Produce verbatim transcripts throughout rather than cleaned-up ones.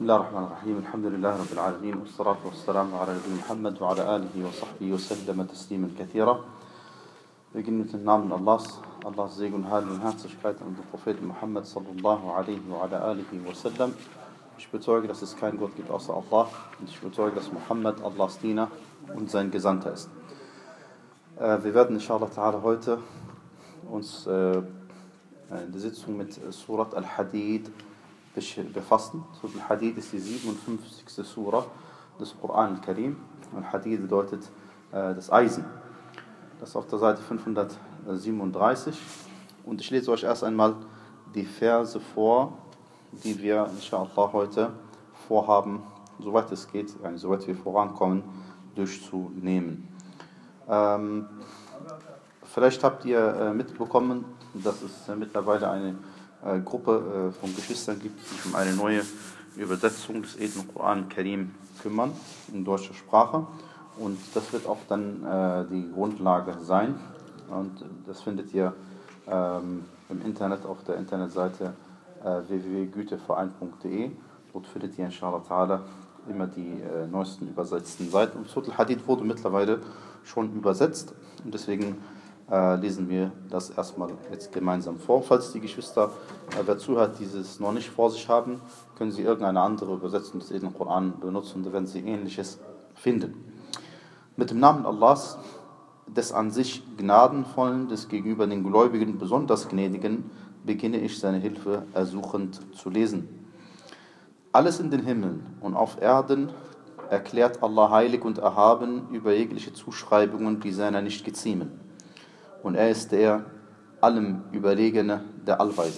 بسم الله الرحمن الرحيم الحمد لله رب العالمين والصلاة والسلام على نبينا محمد وعلى آله وصحبه وسلم تسليما كثيرا. Wir beginnen mit dem Namen Allahs, Allahs Segen und Heil und Herzlichkeit an den Propheten Muhammad sallallahu alaihi wa ala alihi wa sallam. Ich bezeuge, dass es keinen Gott gibt außer Allah und ich bezeuge, dass Muhammad Allahs Diener und sein Gesandter ist. Äh, wir werden inshallah ta'ala heute uns äh, in der Sitzung mit Surat Al-Hadid befassen. Surat Al-Hadid ist die siebenundfünfzigste Surah des Koran al-Karim. Al-Hadid bedeutet äh, das Eisen. Das ist auf der Seite fünfhundertsiebenunddreißig. Und ich lese euch erst einmal die Verse vor, die wir inshallah heute vorhaben, soweit es geht, yani soweit wir vorankommen, durchzunehmen. Ähm, vielleicht habt ihr äh, mitbekommen, dass es äh, mittlerweile eine äh, Gruppe äh, von Geschwistern gibt, die sich um eine neue Übersetzung des edlen Koran Karim kümmern, in deutscher Sprache. Und das wird auch dann äh, die Grundlage sein. Und das findet ihr ähm, im Internet auf der Internetseite äh, w w w punkt güteverein punkt de. Dort findet ihr inshallah ta'ala immer die äh, neuesten übersetzten Seiten. Und Surat Al-Hadid wurde mittlerweile schon übersetzt. Und deswegen äh, lesen wir das erstmal jetzt gemeinsam vor. Falls die Geschwister, äh, wer zuhört, dieses noch nicht vor sich haben, können sie irgendeine andere Übersetzung des edlen Koran benutzen, wenn sie Ähnliches finden. Mit dem Namen Allahs, des an sich Gnadenvollen, des gegenüber den Gläubigen besonders Gnädigen, beginne ich seine Hilfe ersuchend zu lesen. Alles in den Himmeln und auf Erden erklärt Allah heilig und erhaben über jegliche Zuschreibungen, die seiner nicht geziemen. Und er ist der allem Überlegene, der Allweise.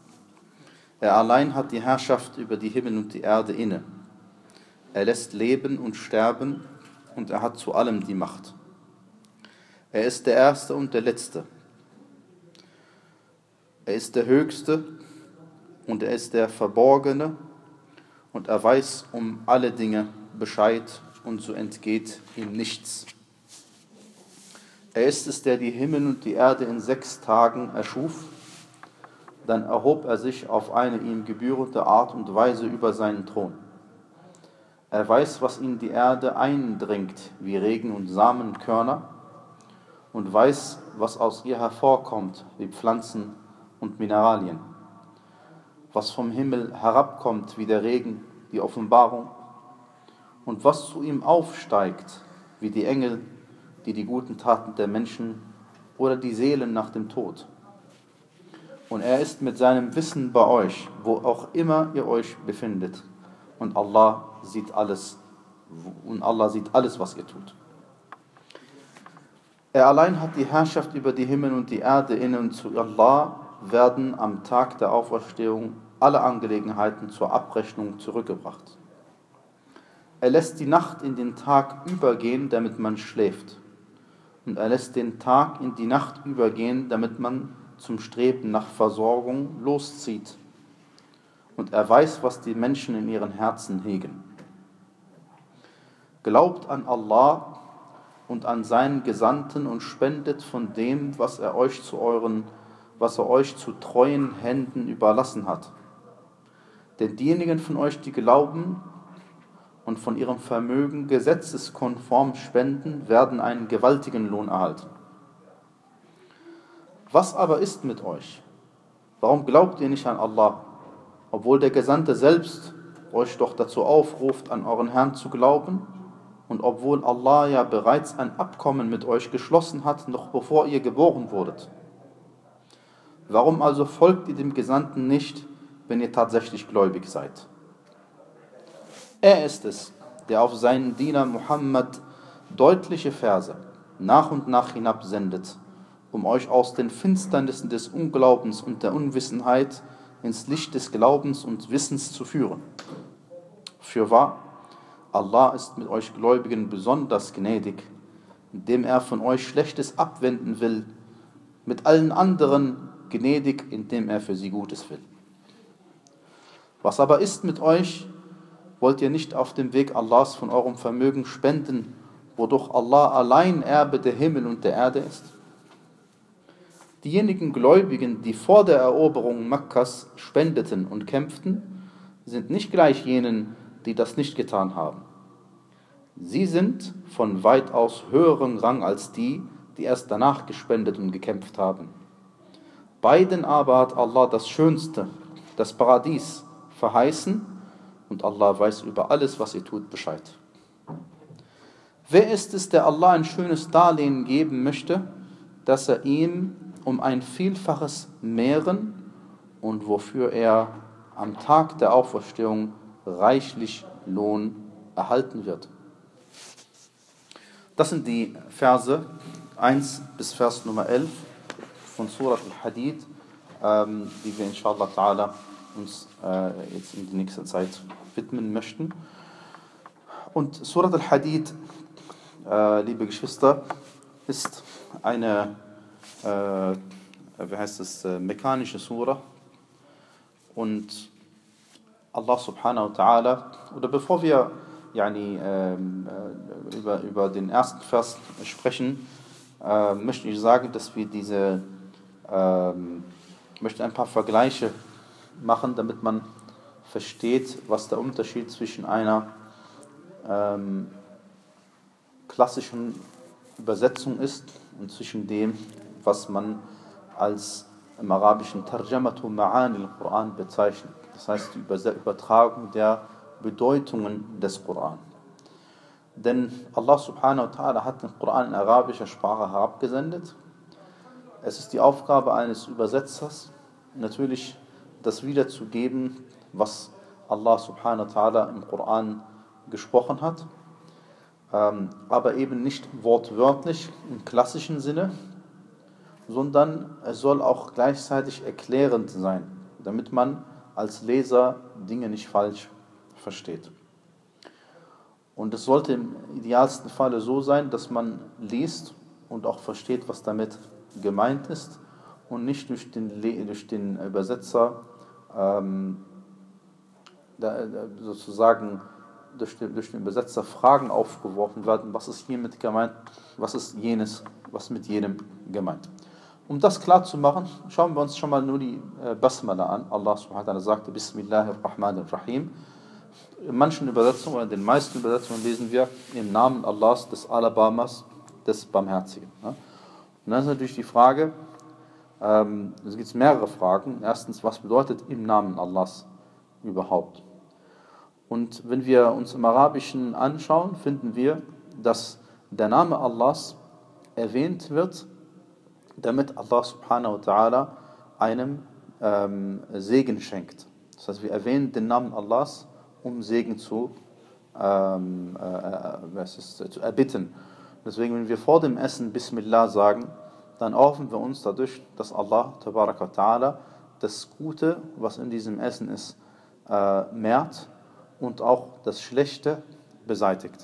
Er allein hat die Herrschaft über die Himmel und die Erde inne. Er lässt leben und sterben, und er hat zu allem die Macht. Er ist der Erste und der Letzte. Er ist der Höchste und er ist der Verborgene und er weiß um alle Dinge Bescheid und so entgeht ihm nichts. Er ist es, der die Himmel und die Erde in sechs Tagen erschuf. Dann erhob er sich auf eine ihm gebührende Art und Weise über seinen Thron. Er weiß, was in die Erde eindringt, wie Regen und Samenkörner, und weiß, was aus ihr hervorkommt, wie Pflanzen und Mineralien. Was vom Himmel herabkommt, wie der Regen, die Offenbarung, und was zu ihm aufsteigt, wie die Engel, die die guten Taten der Menschen oder die Seelen nach dem Tod. Und er ist mit seinem Wissen bei euch, wo auch immer ihr euch befindet. Und Allah sieht alles, und Allah sieht alles, was ihr tut. Er allein hat die Herrschaft über die Himmel und die Erde inne, und zu Allah werden am Tag der Auferstehung alle Angelegenheiten zur Abrechnung zurückgebracht. Er lässt die Nacht in den Tag übergehen, damit man schläft. Und er lässt den Tag in die Nacht übergehen, damit man zum Streben nach Versorgung loszieht. Und er weiß, was die Menschen in ihren Herzen hegen. Glaubt an Allah und an seinen Gesandten und spendet von dem, was er euch zu euren, was er euch zu treuen Händen überlassen hat. Denn diejenigen von euch, die glauben und von ihrem Vermögen gesetzeskonform spenden, werden einen gewaltigen Lohn erhalten. Was aber ist mit euch? Warum glaubt ihr nicht an Allah? Obwohl der Gesandte selbst euch doch dazu aufruft, an euren Herrn zu glauben, und obwohl Allah ja bereits ein Abkommen mit euch geschlossen hat, noch bevor ihr geboren wurdet. Warum also folgt ihr dem Gesandten nicht, wenn ihr tatsächlich gläubig seid? Er ist es, der auf seinen Diener Muhammad deutliche Verse nach und nach hinabsendet, um euch aus den Finsternissen des Unglaubens und der Unwissenheit ins Licht des Glaubens und Wissens zu führen. Fürwahr, Allah ist mit euch Gläubigen besonders gnädig, indem er von euch Schlechtes abwenden will, mit allen anderen gnädig, indem er für sie Gutes will. Was aber ist mit euch? Wollt ihr nicht auf dem Weg Allahs von eurem Vermögen spenden, wodurch Allah allein Erbe der Himmel und der Erde ist? Diejenigen Gläubigen, die vor der Eroberung Mekkas spendeten und kämpften, sind nicht gleich jenen, die das nicht getan haben. Sie sind von weitaus höherem Rang als die, die erst danach gespendet und gekämpft haben. Beiden aber hat Allah das Schönste, das Paradies, verheißen und Allah weiß über alles, was ihr tut, Bescheid. Wer ist es, der Allah ein schönes Darlehen geben möchte, dass er ihm um ein Vielfaches mehren und wofür er am Tag der Auferstehung reichlich Lohn erhalten wird? Das sind die Verse eins bis Vers Nummer elf von Surat al-Hadid, ähm, die wir inshallah ta'ala uns äh, jetzt in der nächsten Zeit widmen möchten. Und Surat al-Hadid, äh, liebe Geschwister, ist eine äh, wie heißt es, äh, mechanische Sura. Und Allah subhanahu wa ta'ala, oder bevor wir yani, ähm, äh, über, über den ersten Vers sprechen, äh, möchte ich sagen, dass wir diese, äh, möchte ein paar Vergleiche machen, damit man versteht, was der Unterschied zwischen einer ähm, klassischen Übersetzung ist und zwischen dem, was man als im arabischen Tarjamatu Ma'ani al-Quran bezeichnet. Das heißt die Übertragung der Bedeutungen des Koran. Denn Allah subhanahu wa ta'ala hat den Koran in arabischer Sprache herabgesendet. Es ist die Aufgabe eines Übersetzers, natürlich das wiederzugeben, was Allah subhanahu wa ta'ala im Koran gesprochen hat, ähm, aber eben nicht wortwörtlich im klassischen Sinne, sondern es soll auch gleichzeitig erklärend sein, damit man als Leser Dinge nicht falsch versteht. Und es sollte im idealsten Falle so sein, dass man liest und auch versteht, was damit gemeint ist und nicht durch den, durch den Übersetzer ähm, sozusagen durch den, durch den Übersetzer Fragen aufgeworfen werden, was ist hiermit gemeint, was ist jenes, was mit jenem gemeint. Um das klar zu machen, schauen wir uns schon mal nur die äh, Basmala an. Allah subhanahu wa ta'ala sagte Bismillahirrahmanirrahim. In manchen Übersetzungen oder in den meisten Übersetzungen lesen wir im Namen Allahs, des Alabamas, des Barmherzigen. Ja? Und dann ist natürlich die Frage, ähm, es gibt mehrere Fragen. Erstens, was bedeutet im Namen Allahs überhaupt? Und wenn wir uns im Arabischen anschauen, finden wir, dass der Name Allahs erwähnt wird, damit Allah subhanahu wa ta'ala einem ähm, Segen schenkt. Das heißt, wir erwähnen den Namen Allahs, um Segen zu, ähm, äh, was ist, zu erbitten. Deswegen, wenn wir vor dem Essen Bismillah sagen, dann hoffen wir uns dadurch, dass Allah tabaraka wa ta'ala das Gute, was in diesem Essen ist, äh, mehrt und auch das Schlechte beseitigt.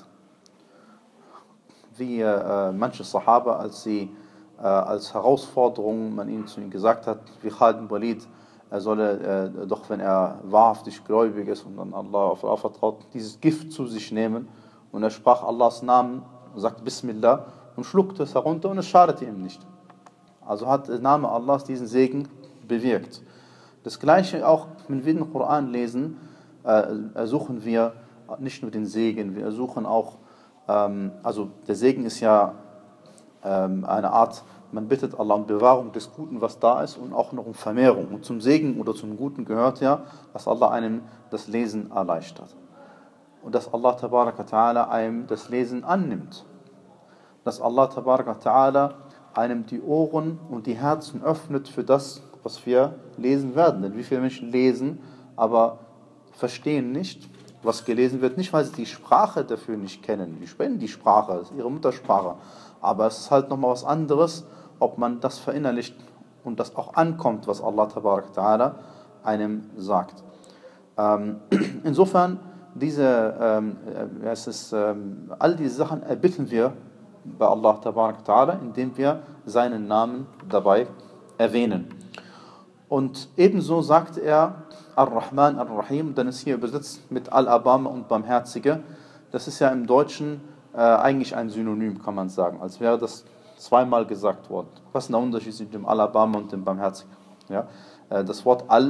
Wie äh, manche Sahaba, als sie äh, als Herausforderung man ihnen zu ihnen gesagt hat, wie Khalid bin Walid, er solle äh, doch, wenn er wahrhaftig gläubig ist und an Allah auf Allah vertraut, dieses Gift zu sich nehmen. Und er sprach Allahs Namen, sagt Bismillah und schluckte es herunter und es schadete ihm nicht. Also hat der Name Allahs diesen Segen bewirkt. Das Gleiche auch, wenn wir den Koran lesen, äh, ersuchen wir nicht nur den Segen, wir ersuchen auch, ähm, also der Segen ist ja ähm, eine Art, man bittet Allah um Bewahrung des Guten, was da ist, und auch noch um Vermehrung. Und zum Segen oder zum Guten gehört ja, dass Allah einem das Lesen erleichtert. Und dass Allah tabaraka ta'ala einem das Lesen annimmt. Dass Allah tabaraka ta'ala einem die Ohren und die Herzen öffnet für das, was wir lesen werden. Denn wie viele Menschen lesen, aber verstehen nicht, was gelesen wird. Nicht, weil sie die Sprache dafür nicht kennen. Die sprechen die Sprache, das ist ihre Muttersprache. Aber es ist halt nochmal was anderes, ob man das verinnerlicht und das auch ankommt, was Allah tabaraka ta'ala einem sagt. Ähm, insofern, diese, ähm, es ist, ähm, all diese Sachen erbitten wir bei Allah tabaraka ta'ala, indem wir seinen Namen dabei erwähnen. Und ebenso sagt er Ar-Rahman, Ar-Rahim, dann ist hier übersetzt mit Al-Abama und Barmherzige. Das ist ja im Deutschen äh, eigentlich ein Synonym, kann man sagen, als wäre das zweimal gesagt worden. Was ist der Unterschied zwischen dem Al-Abama und dem Barmherzigen? Ja? Äh, das Wort Al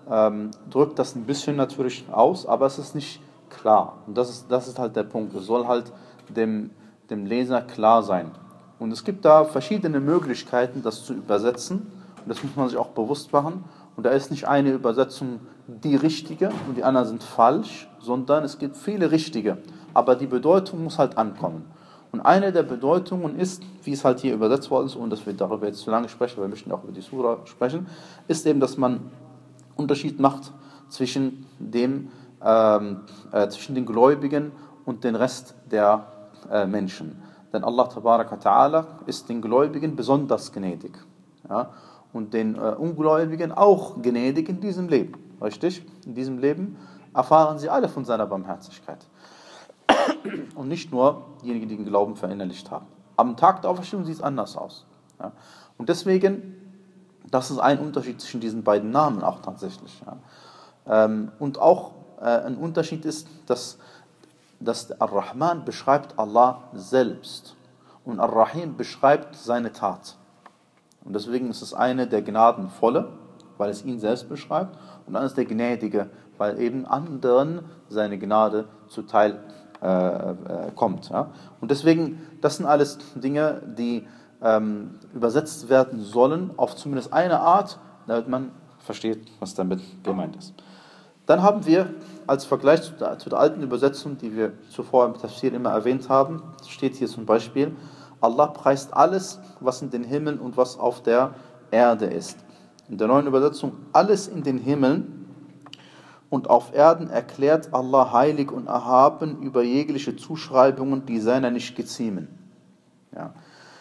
ähm, drückt das ein bisschen natürlich aus, aber es ist nicht klar. Und das ist, das ist halt der Punkt. Es soll halt dem, dem Leser klar sein. Und es gibt da verschiedene Möglichkeiten, das zu übersetzen. Und das muss man sich auch bewusst machen. Und da ist nicht eine Übersetzung die richtige und die anderen sind falsch, sondern es gibt viele richtige. Aber die Bedeutung muss halt ankommen. Und eine der Bedeutungen ist, wie es halt hier übersetzt worden ist, ohne dass wir darüber jetzt zu lange sprechen, weil wir möchten auch über die Sura sprechen, ist eben, dass man Unterschied macht zwischen, dem, ähm, äh, zwischen den Gläubigen und den Rest der äh, Menschen. Denn Allah Tabaraka Ta'ala ist den Gläubigen besonders gnädig. Ja? Und den äh, Ungläubigen auch gnädig in diesem Leben. Richtig? In diesem Leben erfahren sie alle von seiner Barmherzigkeit. Und nicht nur diejenigen, die den Glauben verinnerlicht haben. Am Tag der Auferstehung sieht es anders aus. Ja? Und deswegen, das ist ein Unterschied zwischen diesen beiden Namen auch tatsächlich. Ja? Ähm, und auch äh, ein Unterschied ist, dass, dass Ar-Rahman beschreibt Allah selbst und Ar-Rahim beschreibt seine Tat. Und deswegen ist es eine der Gnadenvolle, weil es ihn selbst beschreibt, und dann ist der Gnädige, weil eben anderen seine Gnade zuteil äh, äh, kommt. Ja? Und deswegen, das sind alles Dinge, die ähm, übersetzt werden sollen, auf zumindest eine Art, damit man versteht, was damit gemeint ist. Dann haben wir als Vergleich zu der, zu der alten Übersetzung, die wir zuvor im Tafsir immer erwähnt haben, steht hier zum Beispiel: Allah preist alles, was in den Himmeln und was auf der Erde ist. In der neuen Übersetzung: alles in den Himmeln und auf Erden erklärt Allah heilig und erhaben über jegliche Zuschreibungen, die seiner nicht geziemen. Ja.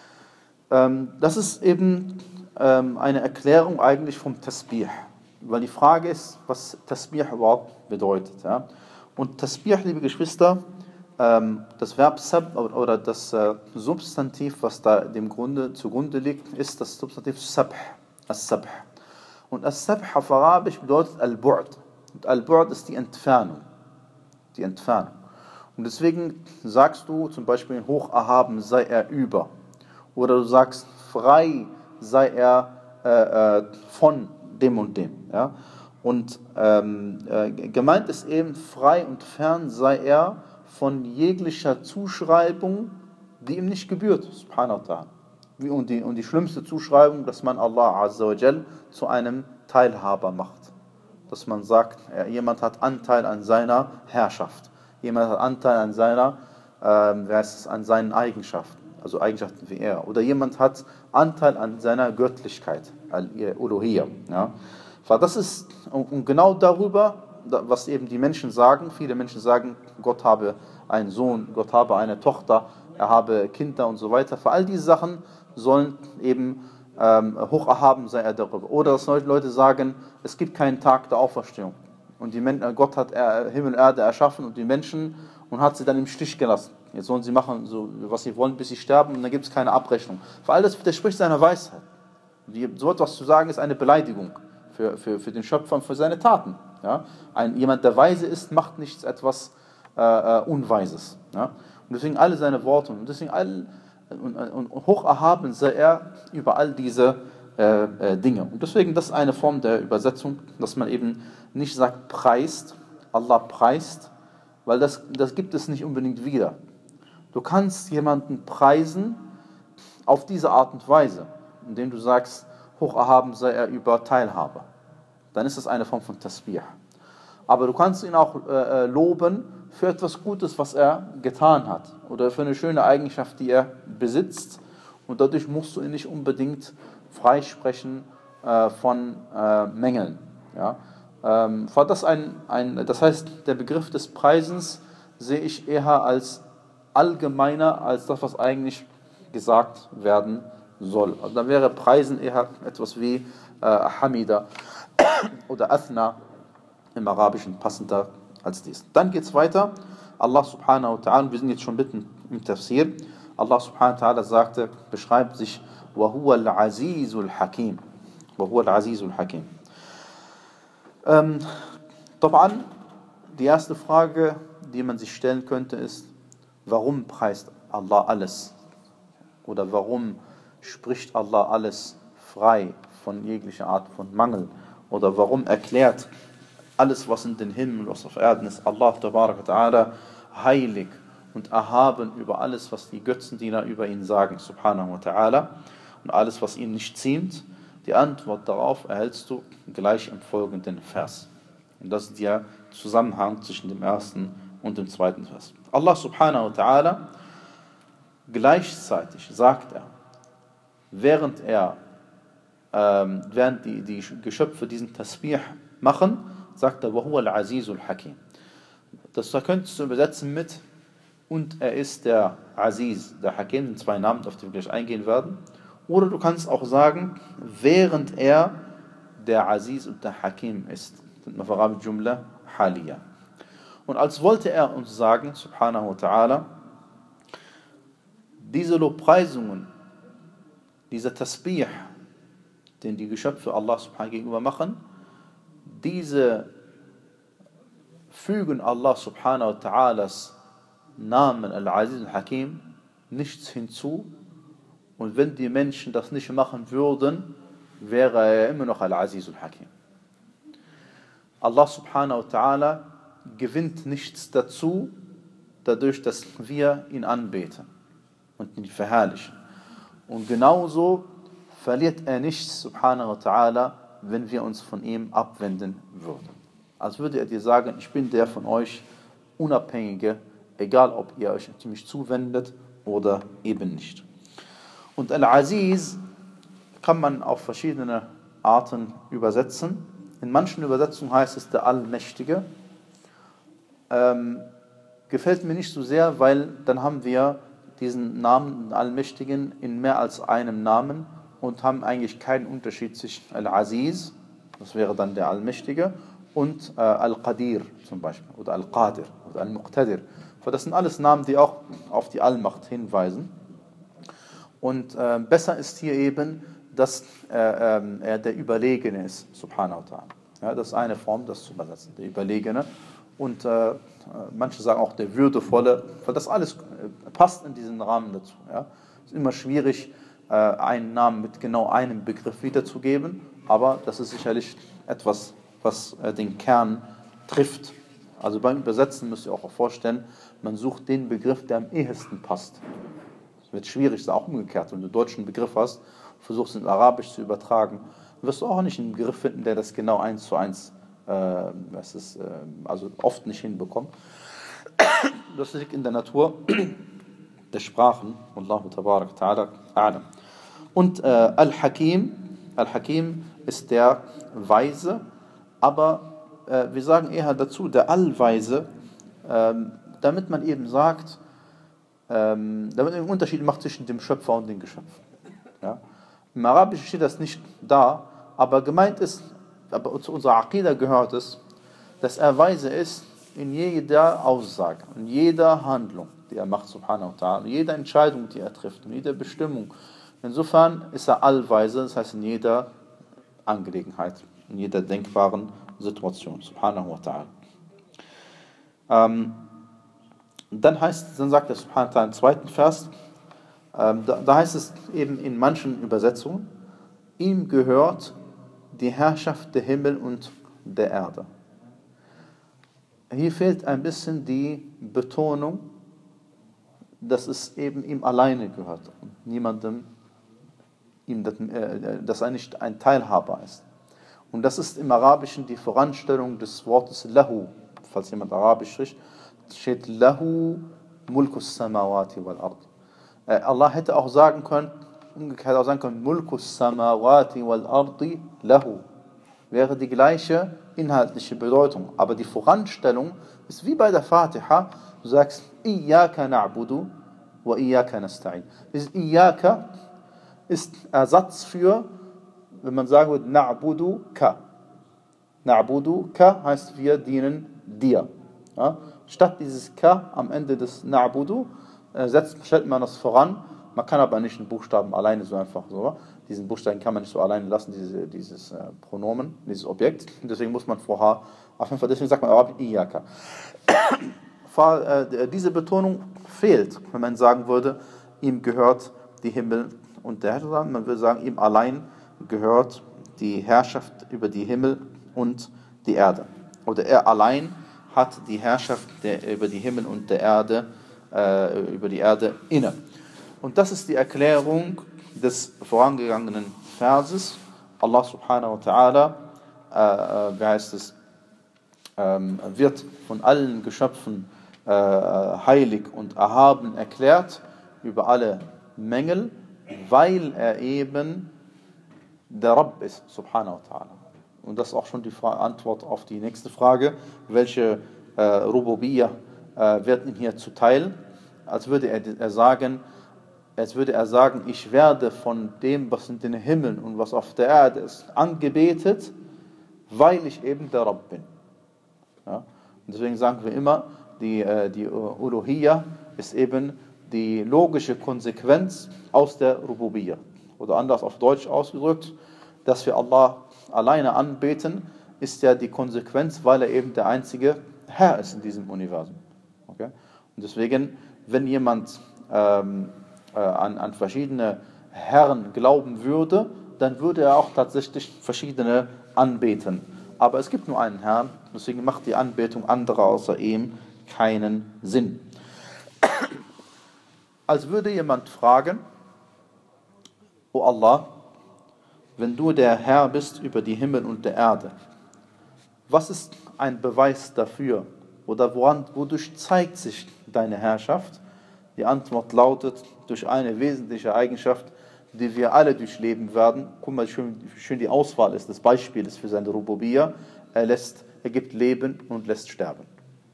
Ähm, das ist eben ähm, eine Erklärung eigentlich vom Tasbih. Weil die Frage ist, was Tasbih überhaupt bedeutet. Ja. Und Tasbih, liebe Geschwister, ähm, das Verb Sab oder das äh, Substantiv, was da dem Grunde zugrunde liegt, ist das Substantiv Sabh. As-Sabh. Und As-Sabh auf Arabisch bedeutet Al-Bu'd. Und Al-Bu'd ist die Entfernung. Die Entfernung. Und deswegen sagst du zum Beispiel, hoch erhaben sei er über. Oder du sagst, frei sei er äh, äh, von dem und dem. Ja? Und ähm, äh, gemeint ist eben, frei und fern sei er von jeglicher Zuschreibung, die ihm nicht gebührt. Subhanahu wa ta'ala. Und die, und die schlimmste Zuschreibung, dass man Allah Azza wa Jal zu einem Teilhaber macht. Dass man sagt, ja, jemand hat Anteil an seiner Herrschaft. Jemand hat Anteil an seiner, ähm, wer heißt es, an seinen Eigenschaften. Also Eigenschaften wie er. Oder jemand hat Anteil an seiner Göttlichkeit, Al-Uluhiyya. Ja. Das ist, und genau darüber, was eben die Menschen sagen, viele Menschen sagen, Gott habe einen Sohn, Gott habe eine Tochter, er habe Kinder und so weiter. Für all diese Sachen sollen eben ähm, hoch erhaben sei er darüber. Oder dass Leute sagen, es gibt keinen Tag der Auferstehung. Und die Men- Gott hat er, Himmel und Erde erschaffen und die Menschen und hat sie dann im Stich gelassen. Jetzt sollen sie machen, so, was sie wollen, bis sie sterben, und dann gibt es keine Abrechnung. Für all das widerspricht seiner Weisheit. Die, so etwas zu sagen, ist eine Beleidigung für, für, für den Schöpfer und für seine Taten. Ja? Ein, jemand, der weise ist, macht nichts etwas äh, Unweises. Ja? Und deswegen alle seine Worte und deswegen all, und, und, und hoch erhaben sei er über all diese äh, äh, Dinge. Und deswegen, das ist eine Form der Übersetzung, dass man eben nicht sagt, preist, Allah preist, weil das, das gibt es nicht unbedingt wieder. Du kannst jemanden preisen auf diese Art und Weise, indem du sagst, hoch erhaben sei er über Teilhaber. Dann ist das eine Form von Tasbih. Aber du kannst ihn auch äh, loben für etwas Gutes, was er getan hat. Oder für eine schöne Eigenschaft, die er besitzt. Und dadurch musst du ihn nicht unbedingt freisprechen äh, von äh, Mängeln. Ja? Ähm, das, ein, ein, das heißt, der Begriff des Preisens sehe ich eher als allgemeiner, als das, was eigentlich gesagt werden soll. Also dann wäre Preisen eher etwas wie äh, Hamida oder Athna im Arabischen passender als dies. Dann geht es weiter. Allah subhanahu wa ta'ala, wir sind jetzt schon mitten im Tafsir. Allah subhanahu wa ta'ala sagte, beschreibt sich, وَهُوَ الْعَزِيزُ الْحَكِيمُ وَهُوَ الْعَزِيزُ الْحَكِيمُ. Ähm, Taban, die erste Frage, die man sich stellen könnte, ist, warum preist Allah alles? Oder warum spricht Allah alles frei von jeglicher Art von Mangel oder warum erklärt alles, was in den Himmel und was auf Erden ist, Allah Ta'ala heilig und erhaben über alles, was die Götzendiener über ihn sagen, subhanahu wa ta'ala, und alles, was ihnen nicht ziemt? Die Antwort darauf erhältst du gleich im folgenden Vers. Und das ist der Zusammenhang zwischen dem ersten und dem zweiten Vers. Allah subhanahu wa ta'ala, gleichzeitig sagt er, während er, ähm, während die, die Geschöpfe diesen Tasbih machen, sagt er, وَهُوَ الْعَزِيزُ الْحَكِيمُ. Das könntest du übersetzen mit, und er ist der Aziz, der Hakim, sind zwei Namen, auf die wir gleich eingehen werden. Oder du kannst auch sagen, während er der Aziz und der Hakim ist. Mafarab Jumla Haliya. Und als wollte er uns sagen, subhanahu wa ta'ala, diese Lobpreisungen, dieser Tasbih, den die Geschöpfe Allah subhanahu gegenüber machen, diese fügen Allah subhanahu wa ta'alas Namen Al-Aziz Al-Hakim nichts hinzu. Und wenn die Menschen das nicht machen würden, wäre er immer noch Al-Aziz Al-Hakim. Allah subhanahu wa ta'ala gewinnt nichts dazu, dadurch, dass wir ihn anbeten und ihn verherrlichen. Und genauso verliert er nichts, subhanahu wa ta'ala, wenn wir uns von ihm abwenden würden. Als würde er dir sagen, ich bin der von euch Unabhängige, egal ob ihr euch mich zuwendet oder eben nicht. Und Al-Aziz kann man auf verschiedene Arten übersetzen. In manchen Übersetzungen heißt es der Allmächtige. Ähm, gefällt mir nicht so sehr, weil dann haben wir diesen Namen, den Allmächtigen, in mehr als einem Namen und haben eigentlich keinen Unterschied zwischen Al-Aziz, das wäre dann der Allmächtige, und äh, Al-Qadir zum Beispiel, oder Al-Qadir, oder Al-Muqtadir. Das sind alles Namen, die auch auf die Allmacht hinweisen. Und äh, besser ist hier eben, dass äh, äh, er der Überlegene ist, subhanahu wa ta'ala. Ja, das ist eine Form, das zu übersetzen, der Überlegene. Und äh, manche sagen auch der Würdevolle, weil das alles äh, passt in diesen Rahmen dazu. Ja. Es ist immer schwierig, äh, einen Namen mit genau einem Begriff wiederzugeben, aber das ist sicherlich etwas, was äh, den Kern trifft. Also beim Übersetzen müsst ihr auch vorstellen, man sucht den Begriff, der am ehesten passt. Es wird schwierig, es ist auch umgekehrt. Wenn du einen deutschen Begriff hast, versuchst ihn in Arabisch zu übertragen, wirst du auch nicht einen Begriff finden, der das genau eins zu eins, äh, was ist, äh, also oft nicht hinbekommt. Das liegt in der Natur der Sprachen. Wallahu tabarak ta'ala a'lam. Und äh, Al-Hakim, Al-Hakim ist der Weise, aber äh, wir sagen eher dazu, der Allweise, ähm, damit man eben sagt, ähm, damit man einen Unterschied macht zwischen dem Schöpfer und den Geschöpfen. Ja? Im Arabischen steht das nicht da, aber gemeint ist, aber zu unserer Aqidah gehört es, dass er weise ist in jeder Aussage, in jeder Handlung, die er macht, subhanahu wa ta'ala, in jeder Entscheidung, die er trifft, in jeder Bestimmung. Insofern ist er allweise, das heißt in jeder Angelegenheit, in jeder denkbaren Situation, subhanahu wa ta'ala. Ähm, dann heißt, dann sagt er subhanahu wa ta'ala im zweiten Vers, ähm, da, da heißt es eben in manchen Übersetzungen, ihm gehört die Herrschaft der Himmel und der Erde. Hier fehlt ein bisschen die Betonung, dass es eben ihm alleine gehört und niemandem, ihm das, äh, dass er nicht ein Teilhaber ist. Und das ist im Arabischen die Voranstellung des Wortes Lahu. Falls jemand Arabisch spricht, steht Lahu Mulkus Samawati wal Ard. Äh, Allah hätte auch sagen können, umgekehrt auch sagen können, Mulkus Samawati wal Ardi Lahu. Wäre die gleiche inhaltliche Bedeutung. Aber die Voranstellung ist wie bei der Fatiha. Du sagst, Iyaka na'budu wa Iyaka nasta'in. Dieses Iyaka ist Ersatz für, wenn man sagen würde, na'budu ka. Na'budu ka heißt, wir dienen dir. Ja? Statt dieses ka am Ende des na'budu äh, setzt, stellt man das voran. Man kann aber nicht einen Buchstaben alleine so einfach so. Diesen Buchstaben kann man nicht so alleine lassen, diese, dieses äh, Pronomen, dieses Objekt. Deswegen muss man vorher, auf jeden Fall, deswegen sagt man Arabisch Iyaka. äh, diese Betonung fehlt, wenn man sagen würde, ihm gehört die Himmel und der Erde. Man würde sagen, ihm allein gehört die Herrschaft über die Himmel und die Erde. Oder er allein hat die Herrschaft der, über die Himmel und der Erde, äh, über die Erde inne. Und das ist die Erklärung des vorangegangenen Verses. Allah subhanahu wa ta'ala, äh, wie heißt es, ähm, wird von allen Geschöpfen äh, heilig und erhaben erklärt über alle Mängel, weil er eben der Rabb ist, subhanahu wa ta'ala. Und das ist auch schon die Antwort auf die nächste Frage, welche äh, Rububiyya äh, wird ihm hier zuteil, als würde er, er sagen, als würde er sagen, ich werde von dem, was in den Himmeln und was auf der Erde ist, angebetet, weil ich eben der Rabb bin. Ja? Und deswegen sagen wir immer, die, äh, die Uluhiyya ist eben die logische Konsequenz aus der Rububiyya. Oder anders auf Deutsch ausgedrückt, dass wir Allah alleine anbeten, ist ja die Konsequenz, weil er eben der einzige Herr ist in diesem Universum. Okay? Und deswegen, wenn jemand ähm, äh, an, an verschiedene Herren glauben würde, dann würde er auch tatsächlich verschiedene anbeten. Aber es gibt nur einen Herrn, deswegen macht die Anbetung anderer außer ihm keinen Sinn. Als würde jemand fragen, O Allah, wenn du der Herr bist über die Himmel und die Erde, was ist ein Beweis dafür? Oder woran, wodurch zeigt sich deine Herrschaft? Die Antwort lautet, durch eine wesentliche Eigenschaft, die wir alle durchleben werden. Guck mal, wie schön, schön die Auswahl ist, das Beispiel ist für seine Rububiyya. Er, lässt, er gibt Leben und lässt sterben.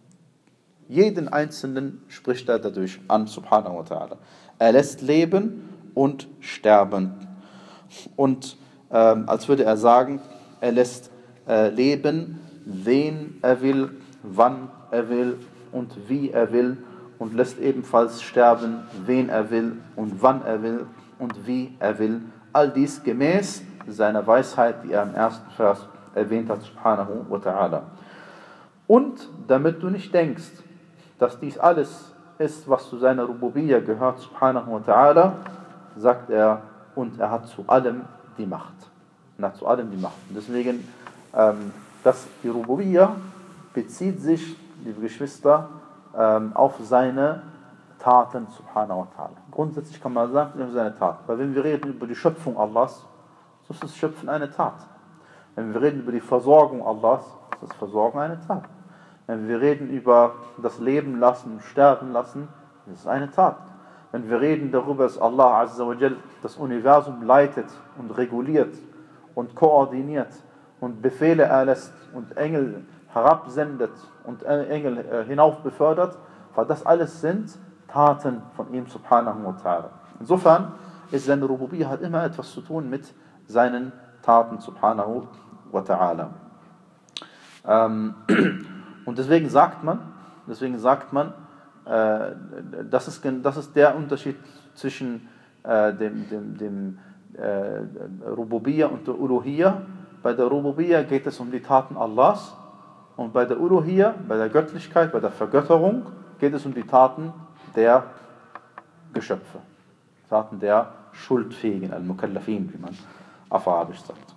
Jeden Einzelnen spricht er dadurch an, subhanahu wa ta'ala. Er lässt leben und sterben. Und ähm, als würde er sagen, er lässt äh, leben, wen er will, wann er will und wie er will, und lässt ebenfalls sterben, wen er will und wann er will und wie er will. All dies gemäß seiner Weisheit, die er im ersten Vers erwähnt hat, subhanahu wa ta'ala. Und damit du nicht denkst, dass dies alles ist, was zu seiner Rububiyya gehört, subhanahu wa ta'ala, sagt er, und er hat zu allem die Macht. Er hat zu allem die Macht. Und deswegen, ähm, dass die Rububiyya bezieht sich, liebe Geschwister, ähm, auf seine Taten, subhanahu wa ta'ala. Grundsätzlich kann man sagen, auf seine Taten. Weil wenn wir reden über die Schöpfung Allahs, so ist das Schöpfen eine Tat. Wenn wir reden über die Versorgung Allahs, ist das Versorgen eine Tat. Wenn wir reden über das Leben lassen und sterben lassen, ist es eine Tat. Wenn wir reden darüber, dass Allah Azza wa Jal das Universum leitet und reguliert und koordiniert und Befehle erlässt und Engel herabsendet und Engel äh, hinauf befördert, weil das alles sind Taten von ihm, subhanahu wa ta'ala. Insofern ist seine Rububiyya hat immer etwas zu tun mit seinen Taten, subhanahu wa ta'ala. Ähm, und deswegen sagt man, deswegen sagt man, äh, das, ist, das ist der Unterschied zwischen äh, dem, dem, dem äh, Rububiyya und der Uluhiyya. Bei der Rububiyya geht es um die Taten Allahs, und bei der Uluhiyya, bei der Göttlichkeit, bei der Vergötterung, geht es um die Taten der Geschöpfe, Taten der Schuldfähigen, Al-Mukallafin, wie man auf Arabisch sagt.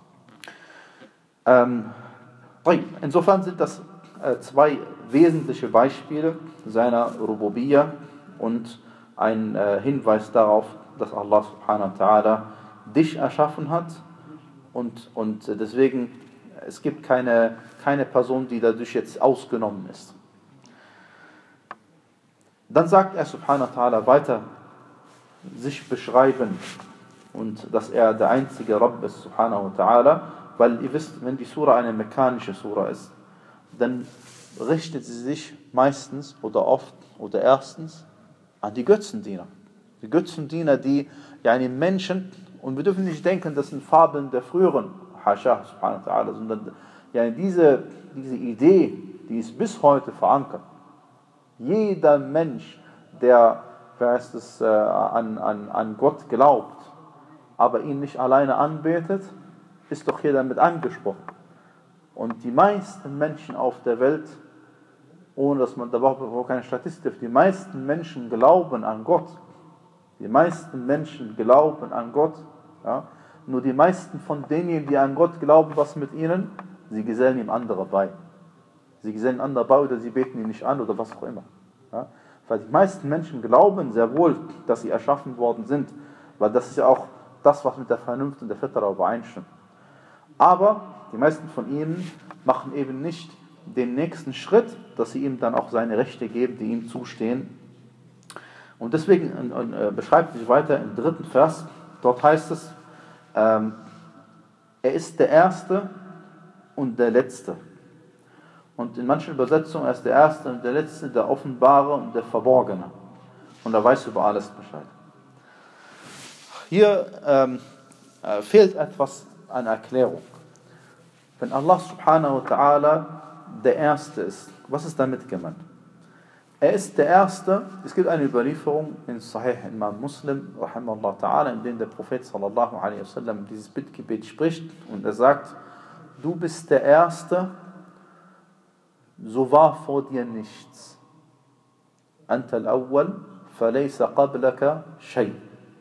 Ähm, insofern sind das äh, zwei wesentliche Beispiele seiner Rububiyya und ein äh, Hinweis darauf, dass Allah subhanahu wa ta'ala dich erschaffen hat, und, und deswegen es gibt keine, keine Person, die dadurch jetzt ausgenommen ist. Dann sagt er subhanahu wa ta'ala weiter, sich beschreiben, und dass er der einzige Rabb ist, subhanahu wa ta'ala, weil ihr wisst, wenn die Sura eine mekanische Sura ist, dann richtet sie sich meistens oder oft oder erstens an die Götzendiener. Die Götzendiener, die ja einen Menschen, und wir dürfen nicht denken, das sind Fabeln der früheren, Hasha, subhanahu wa ta'ala, sondern ja, diese, diese Idee, die ist bis heute verankert. Jeder Mensch, der heißt es, äh, an, an, an Gott glaubt, aber ihn nicht alleine anbetet, ist doch hier damit angesprochen. Und die meisten Menschen auf der Welt, ohne dass man, da braucht man keine Statistik, die meisten Menschen glauben an Gott. Die meisten Menschen glauben an Gott, ja, Nur die meisten von denen, die an Gott glauben, was mit ihnen? Sie gesellen ihm andere bei. Sie gesellen andere bei oder sie beten ihn nicht an oder was auch immer. Ja? Weil die meisten Menschen glauben sehr wohl, dass sie erschaffen worden sind, weil das ist ja auch das, was mit der Vernunft und der Fitra übereinstimmt. Aber die meisten von ihnen machen eben nicht den nächsten Schritt, dass sie ihm dann auch seine Rechte geben, die ihm zustehen. Und deswegen äh, beschreibt sich weiter im dritten Vers, dort heißt es, ähm, er ist der Erste und der Letzte. Und in manchen Übersetzungen, er ist der Erste und der Letzte, der Offenbare und der Verborgene. Und er weiß über alles Bescheid. Hier ähm, äh, fehlt etwas an Erklärung. Wenn Allah subhanahu wa ta'ala der Erste ist, was ist damit gemeint? Er ist der Erste, es gibt eine Überlieferung in Sahih Imam Muslim, rahimahullah ta'ala, in dem der Prophet sallallahu alaihi wasallam dieses Bittgebet spricht und er sagt, du bist der Erste, so war vor dir nichts. Anta al-awwal, falaysa qablaka shay.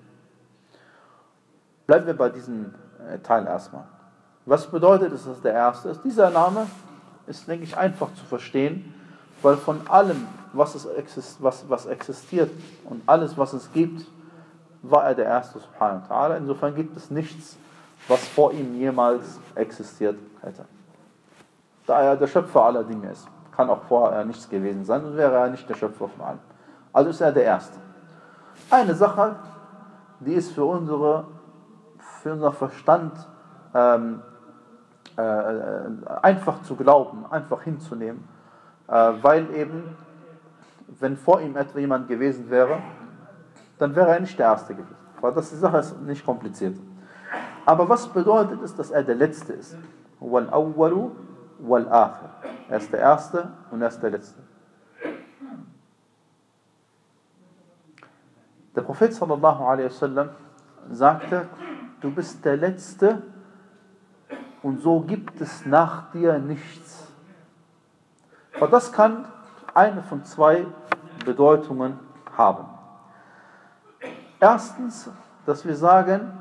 Bleiben wir bei diesem Teil erstmal. Was bedeutet es, dass der Erste ist? Dieser Name ist, denke ich, einfach zu verstehen, weil von allem, was, es exist, was, was existiert und alles, was es gibt, war er der Erste, subhanahu wa ta'ala. Insofern gibt es nichts, was vor ihm jemals existiert hätte. Da er der Schöpfer aller Dinge ist, kann auch vorher nichts gewesen sein, und wäre er nicht der Schöpfer von allem. Also ist er der Erste. Eine Sache, die ist für, unsere, für unser Verstand ähm, äh, einfach zu glauben, einfach hinzunehmen, äh, weil eben, wenn vor ihm etwa jemand gewesen wäre, dann wäre er nicht der Erste gewesen. Weil das die Sache ist nicht kompliziert. Aber was bedeutet es, dass er der Letzte ist? Wal awwalu wal akhir. Er ist der Erste und er ist der Letzte. Der Prophet sallallahu alaihi wasallam sagte, du bist der Letzte und so gibt es nach dir nichts. Aber das kann eine von zwei Bedeutungen haben. Erstens, dass wir sagen,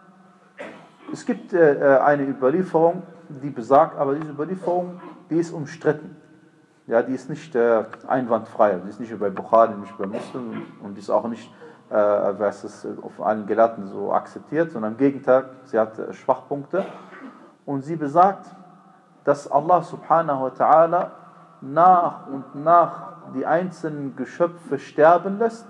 es gibt äh, eine Überlieferung, die besagt, aber diese Überlieferung, die ist umstritten. Ja, die ist nicht äh, einwandfrei. Die ist nicht wie bei Bukhari, nicht bei Muslim und die ist auch nicht, äh, was es auf allen Gelehrten so akzeptiert, sondern im Gegenteil, sie hat äh, Schwachpunkte. Und sie besagt, dass Allah subhanahu wa ta'ala nach und nach die einzelnen Geschöpfe sterben lässt,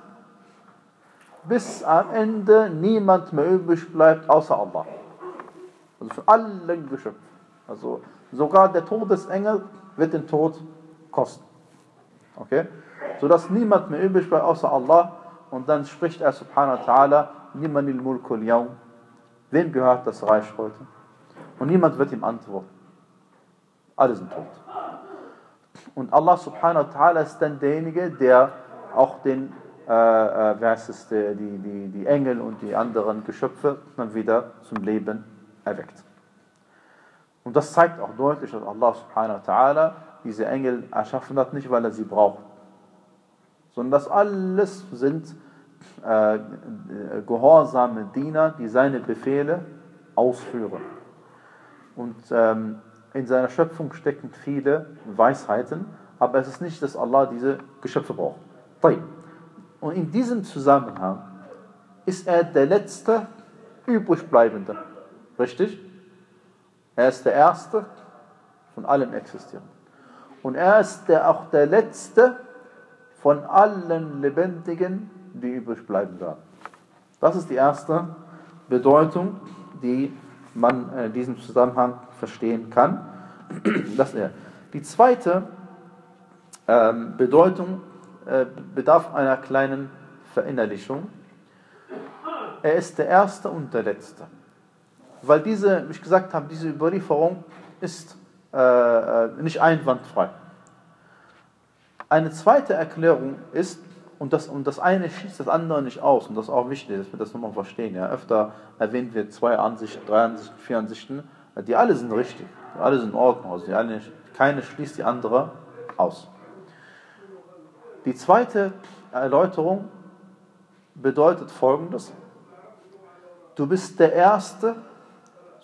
bis am Ende niemand mehr übrig bleibt außer Allah. Also für alle Geschöpfe. Also sogar der Todesengel wird den Tod kosten. Okay? Sodass niemand mehr übrig bleibt außer Allah. Und dann spricht er subhanahu wa ta'ala, Nimanil mulkul yawm. Wem gehört das Reich heute? Und niemand wird ihm antworten. Alle sind tot. Und Allah subhanahu wa ta'ala ist dann derjenige, der auch den, äh, äh, wer ist es, die, die, die Engel und die anderen Geschöpfe dann wieder zum Leben erweckt. Und das zeigt auch deutlich, dass Allah subhanahu wa ta'ala diese Engel erschaffen hat, nicht weil er sie braucht, sondern das alles sind äh, gehorsame Diener, die seine Befehle ausführen. Und ähm, in seiner Schöpfung stecken viele Weisheiten, aber es ist nicht, dass Allah diese Geschöpfe braucht. Und in diesem Zusammenhang ist er der letzte übrigbleibende. Richtig? Er ist der Erste von allen Existierenden. Und er ist der, auch der Letzte von allen Lebendigen, die übrig bleiben werden. Das ist die erste Bedeutung, die man in diesem Zusammenhang verstehen kann. Das er. Die zweite ähm, Bedeutung äh, bedarf einer kleinen Verinnerlichung. Er ist der Erste und der Letzte. Weil diese, wie ich gesagt habe, diese Überlieferung ist äh, nicht einwandfrei. Eine zweite Erklärung ist, und das, und das eine schließt das andere nicht aus, und das ist auch wichtig, dass wir das nochmal verstehen. Ja. Öfter erwähnen wir zwei Ansichten, drei Ansichten, vier Ansichten, die alle sind richtig, die alle sind in Ordnung, also die eine, keine schließt die andere aus. Die zweite Erläuterung bedeutet Folgendes: Du bist der Erste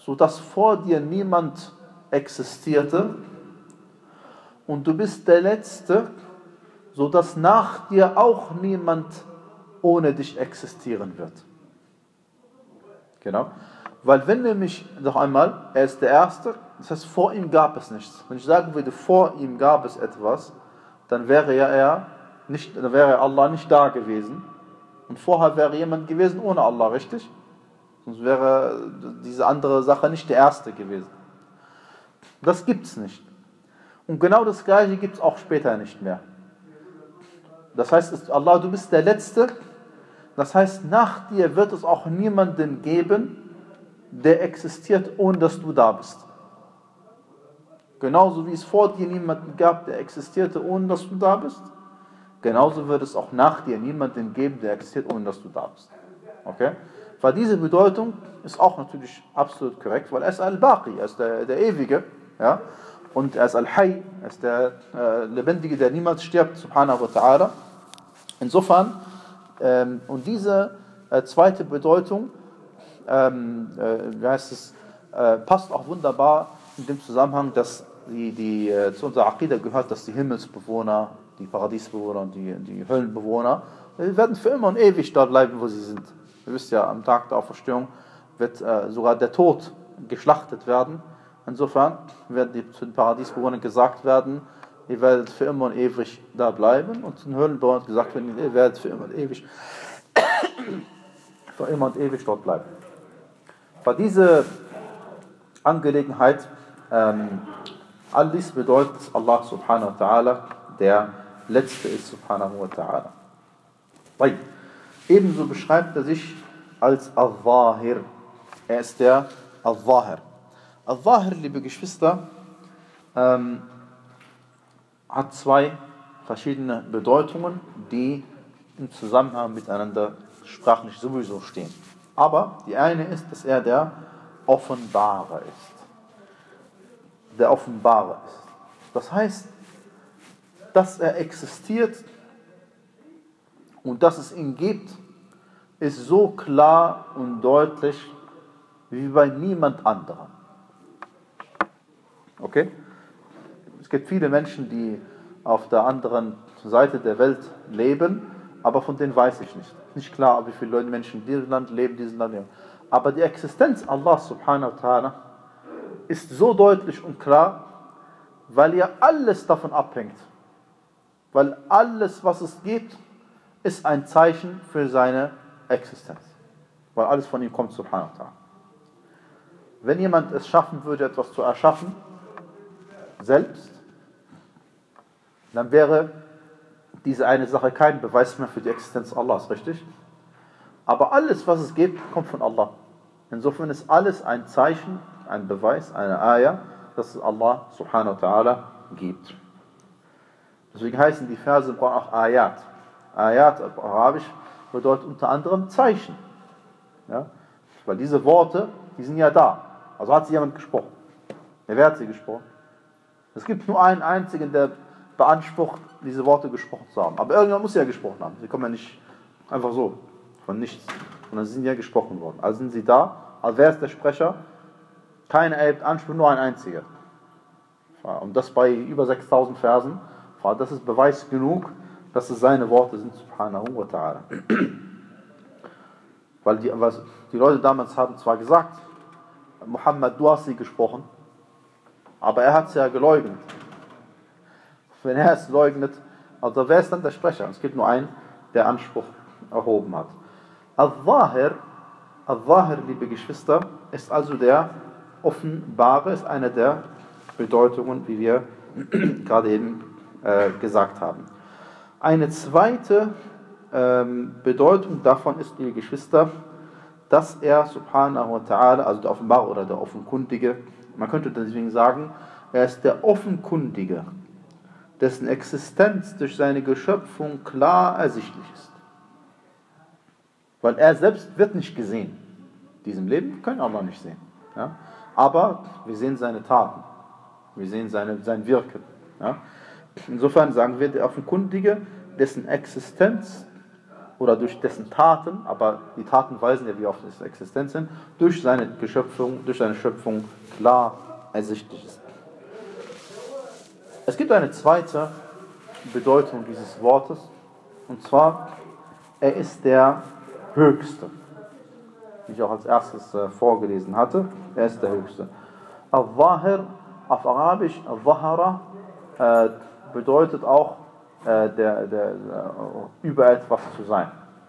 sodass vor dir niemand existierte, und du bist der Letzte, sodass nach dir auch niemand ohne dich existieren wird. Genau. Weil wenn nämlich, noch einmal, er ist der Erste, das heißt, vor ihm gab es nichts. Wenn ich sagen würde, vor ihm gab es etwas, dann wäre ja er nicht, dann wäre Allah nicht da gewesen. Und vorher wäre jemand gewesen ohne Allah, richtig? Sonst wäre diese andere Sache nicht der Erste gewesen. Das gibt es nicht. Und genau das Gleiche gibt es auch später nicht mehr. Das heißt, Allah, du bist der Letzte. Das heißt, nach dir wird es auch niemanden geben, der existiert, ohne dass du da bist. Genauso wie es vor dir niemanden gab, der existierte, ohne dass du da bist. Genauso wird es auch nach dir niemanden geben, der existiert, ohne dass du da bist. Okay? Weil diese Bedeutung ist auch natürlich absolut korrekt, weil er ist Al-Baqi, er ist der, der Ewige, ja? Und er ist Al-Hayy, er ist der äh, Lebendige, der niemals stirbt, subhanahu wa ta'ala. Insofern, ähm, und diese äh, zweite Bedeutung, ähm, äh, wie heißt es, äh, passt auch wunderbar in dem Zusammenhang, dass die, die, äh, zu unserer Aqidah gehört, dass die Himmelsbewohner, die Paradiesbewohner und die, die Höllenbewohner, die werden für immer und ewig dort bleiben, wo sie sind. Ihr wisst ja, am Tag der Auferstehung wird äh, sogar der Tod geschlachtet werden. Insofern werden die, zu den Paradiesbewohnern gesagt werden, ihr werdet für immer und ewig da bleiben. Und zu den Höllenbewohnern gesagt werden, ihr werdet für immer und ewig für immer und ewig dort bleiben. Weil diese Angelegenheit, ähm, all dies bedeutet, dass Allah subhanahu wa ta'ala der Letzte ist, subhanahu wa ta'ala. Ebenso beschreibt er sich als Al-Zahir. Er ist der Al-Zahir. Al-Zahir, liebe Geschwister, ähm, hat zwei verschiedene Bedeutungen, die im Zusammenhang miteinander sprachlich sowieso stehen. Aber die eine ist, dass er der Offenbare ist. Der Offenbare ist. Das heißt, dass er existiert und dass es ihn gibt, ist so klar und deutlich wie bei niemand anderem. Okay? Es gibt viele Menschen, die auf der anderen Seite der Welt leben, aber von denen weiß ich nicht. Nicht klar, wie viele Leute Menschen in diesem Land leben, in diesem Land leben. Aber die Existenz Allah subhanahu wa ta'ala ist so deutlich und klar, weil ja alles davon abhängt. Weil alles, was es gibt, ist ein Zeichen für seine Existenz. Weil alles von ihm kommt, subhanahu wa ta'ala. Wenn jemand es schaffen würde, etwas zu erschaffen, selbst, dann wäre diese eine Sache kein Beweis mehr für die Existenz Allahs, richtig? Aber alles, was es gibt, kommt von Allah. Insofern ist alles ein Zeichen, ein Beweis, eine Ayah, dass es Allah subhanahu wa ta'ala gibt. Deswegen heißen die Verse im Koran auch Ayat. Ayat auf Arabisch bedeutet unter anderem Zeichen. Ja? Weil diese Worte, die sind ja da. Also hat sie jemand gesprochen. Wer hat sie gesprochen? Es gibt nur einen einzigen, der beansprucht, diese Worte gesprochen zu haben. Aber irgendjemand muss sie ja gesprochen haben. Sie kommen ja nicht einfach so, von nichts. Sondern sie sind ja gesprochen worden. Also sind sie da. Also wer ist der Sprecher? Keiner erhebt Anspruch, nur ein einziger. Und das bei über sechstausend Versen. Das ist Beweis genug, dass es seine Worte sind, subhanahu wa ta'ala. Weil die, was, die Leute damals haben zwar gesagt, Muhammad, du hast sie gesprochen, aber er hat es ja geleugnet. Wenn er es leugnet, also wer ist dann der Sprecher? Es gibt nur einen, der Anspruch erhoben hat. Al-Zahir, Al-Zahir, liebe Geschwister, ist also der Offenbare, ist eine der Bedeutungen, wie wir gerade eben äh, gesagt haben. Eine zweite ähm, Bedeutung davon ist, liebe Geschwister, dass er subhanahu wa ta'ala, also der Offenbare oder der Offenkundige, man könnte deswegen sagen, er ist der Offenkundige, dessen Existenz durch seine Geschöpfung klar ersichtlich ist. Weil er selbst wird nicht gesehen. In diesem Leben wir können Allah nicht sehen. Ja? Aber wir sehen seine Taten. Wir sehen seine, sein Wirken. Ja? Insofern sagen wir, der Offenkundige, dessen Existenz oder durch dessen Taten, aber die Taten weisen ja, wie oft es existent sind, durch seine Geschöpfung, durch seine Schöpfung klar ersichtlich ist. Es gibt eine zweite Bedeutung dieses Wortes, und zwar, er ist der Höchste, wie ich auch als erstes äh, vorgelesen hatte, er ist der Höchste. Al-Zahir, auf Arabisch, Al-Zahara, äh, bedeutet auch, äh, der, der, der, über etwas zu sein.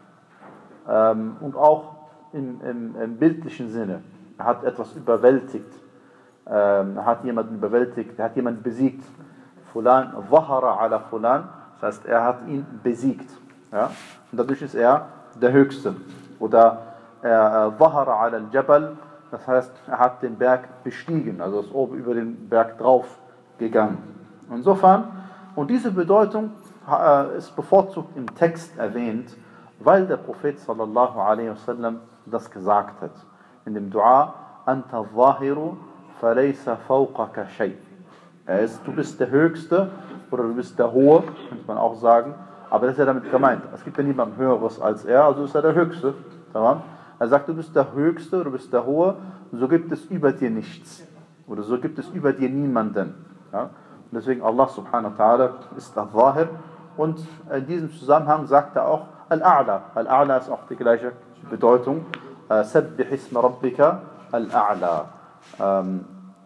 Ähm, und auch im, im, im bildlichen Sinne, er hat etwas überwältigt, ähm, er hat jemanden überwältigt, er hat jemanden besiegt. Fulan, Zahara ala Fulan, das heißt, er hat ihn besiegt. Ja? Und dadurch ist er der Höchste. Oder er Zahara ala al-Jabal, das heißt, er hat den Berg bestiegen, also ist oben über den Berg drauf gegangen. Insofern, und diese Bedeutung äh, ist bevorzugt im Text erwähnt, weil der Prophet sallallahu alaihi wasallam das gesagt hat. In dem Dua, Anta Zahiru, falaysa fawqaka shay. Er ist, du bist der Höchste oder du bist der Hohe, könnte man auch sagen, aber das ist ja damit gemeint. Es gibt ja niemanden Höheres als er, also ist er der Höchste. Er sagt, du bist der Höchste, du bist der Hohe, so gibt es über dir nichts. Oder so gibt es über dir niemanden. Ja? Und deswegen Allah subhanahu wa ta'ala ist Al-Zahir. Und in diesem Zusammenhang sagt er auch Al-A'la. Al-A'la ist auch die gleiche Bedeutung. Sabbih isma rabbika Al-A'la. Ähm,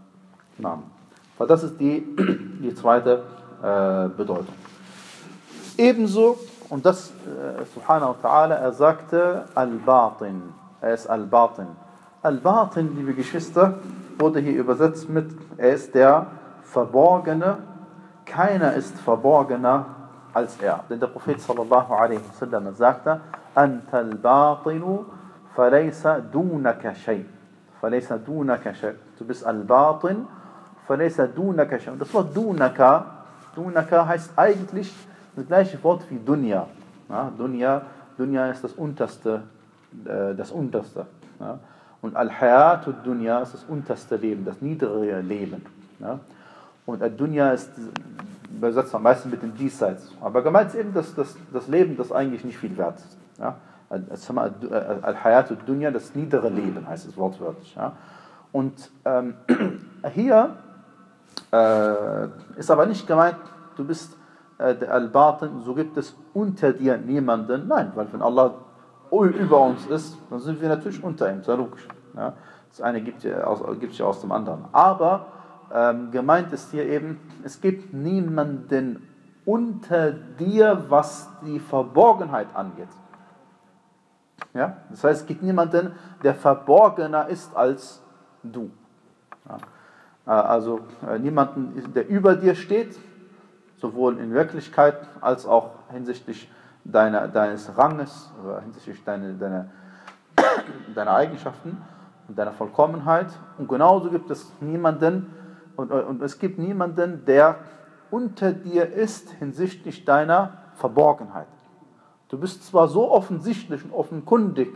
das ist die, die zweite äh, Bedeutung. Ebenso, und das, äh, subhanahu wa ta'ala, er sagte Al-Batin. Er ist Al-Batin. Al-Batin, liebe Geschwister, wurde hier übersetzt mit, er ist der Verborgene. Keiner ist verborgener als er. Denn der Prophet sallallahu alaihi wasallam sagte, Anta al-Batinu, falaysa dunaka shay. Falaysa dunaka shay. Du bist Al-Batin, falaysa dunaka shay. Und das Wort dunaka, dunaka heißt eigentlich das gleiche Wort wie Dunya. Ja, Dunya, Dunya ist das unterste, äh, das unterste. Ja. Und Al-Hayat Dunya ist das unterste Leben, das niedrige Leben. Ja. Und Al-Dunya ist übersetzt am meisten mit dem Diesseits. Aber gemeint ist eben das, das, das Leben, das eigentlich nicht viel wert ist. Ja. Al-Hayat Dunya, das niedere Leben, heißt es wortwörtlich. Ja. Und ähm, hier äh, ist aber nicht gemeint, du bist äh, der Al-Batin, so gibt es unter dir niemanden. Nein, weil wenn Allah über uns ist, dann sind wir natürlich unter ihm, sehr logisch. Ja. Das eine gibt ja aus, gibt ja aus dem anderen. Aber ähm, gemeint ist hier eben, es gibt niemanden unter dir, was die Verborgenheit angeht. Ja? Das heißt, es gibt niemanden, der verborgener ist als du. Ja? Also äh, niemanden, der über dir steht, sowohl in Wirklichkeit als auch hinsichtlich deiner, deines Ranges, oder hinsichtlich deiner, deiner, deiner Eigenschaften und deiner Vollkommenheit. Und genauso gibt es niemanden, und, und es gibt niemanden, der unter dir ist hinsichtlich deiner Verborgenheit. Du bist zwar so offensichtlich und offenkundig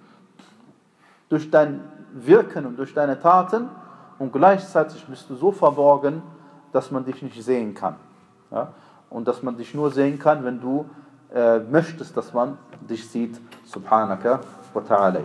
durch dein Wirken und durch deine Taten, und gleichzeitig bist du so verborgen, dass man dich nicht sehen kann. Ja? Und dass man dich nur sehen kann, wenn du äh, möchtest, dass man dich sieht. Subhanaka wa ta'ala.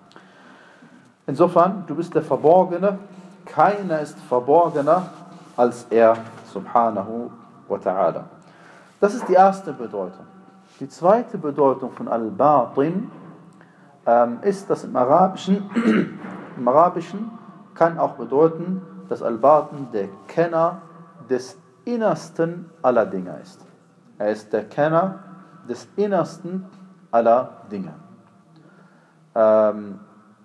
Insofern, du bist der Verborgene. Keiner ist verborgener als er. Subhanahu wa ta'ala. Das ist die erste Bedeutung. Die zweite Bedeutung von Al-Batin ähm, ist, dass im Arabischen, im Arabischen kann auch bedeuten, dass Al-Batin der Kenner des Innersten aller Dinge ist. Er ist der Kenner des Innersten aller Dinge. Ähm,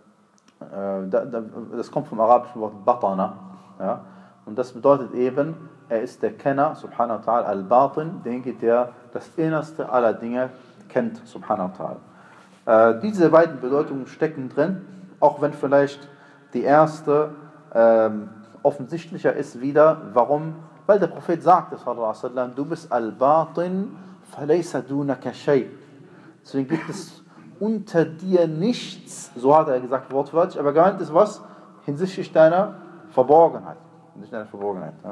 äh, da, da, das kommt vom arabischen Wort Batana. Ja? Und das bedeutet eben, er ist der Kenner, subhanahu wa ta'ala, Al-Batin, derjenige, der das Innerste aller Dinge kennt, subhanahu wa ta'ala. Äh, diese beiden Bedeutungen stecken drin, auch wenn vielleicht die erste ähm, offensichtlicher ist wieder. Warum? Weil der Prophet sagte, sallallahu alaihi wasallam, du bist Al-Batin, falaysa dunaka shay. Deswegen gibt es unter dir nichts, so hat er gesagt, wortwörtlich, aber gemeint ist was? Hinsichtlich deiner Verborgenheit. Hinsichtlich deiner Verborgenheit. Ja.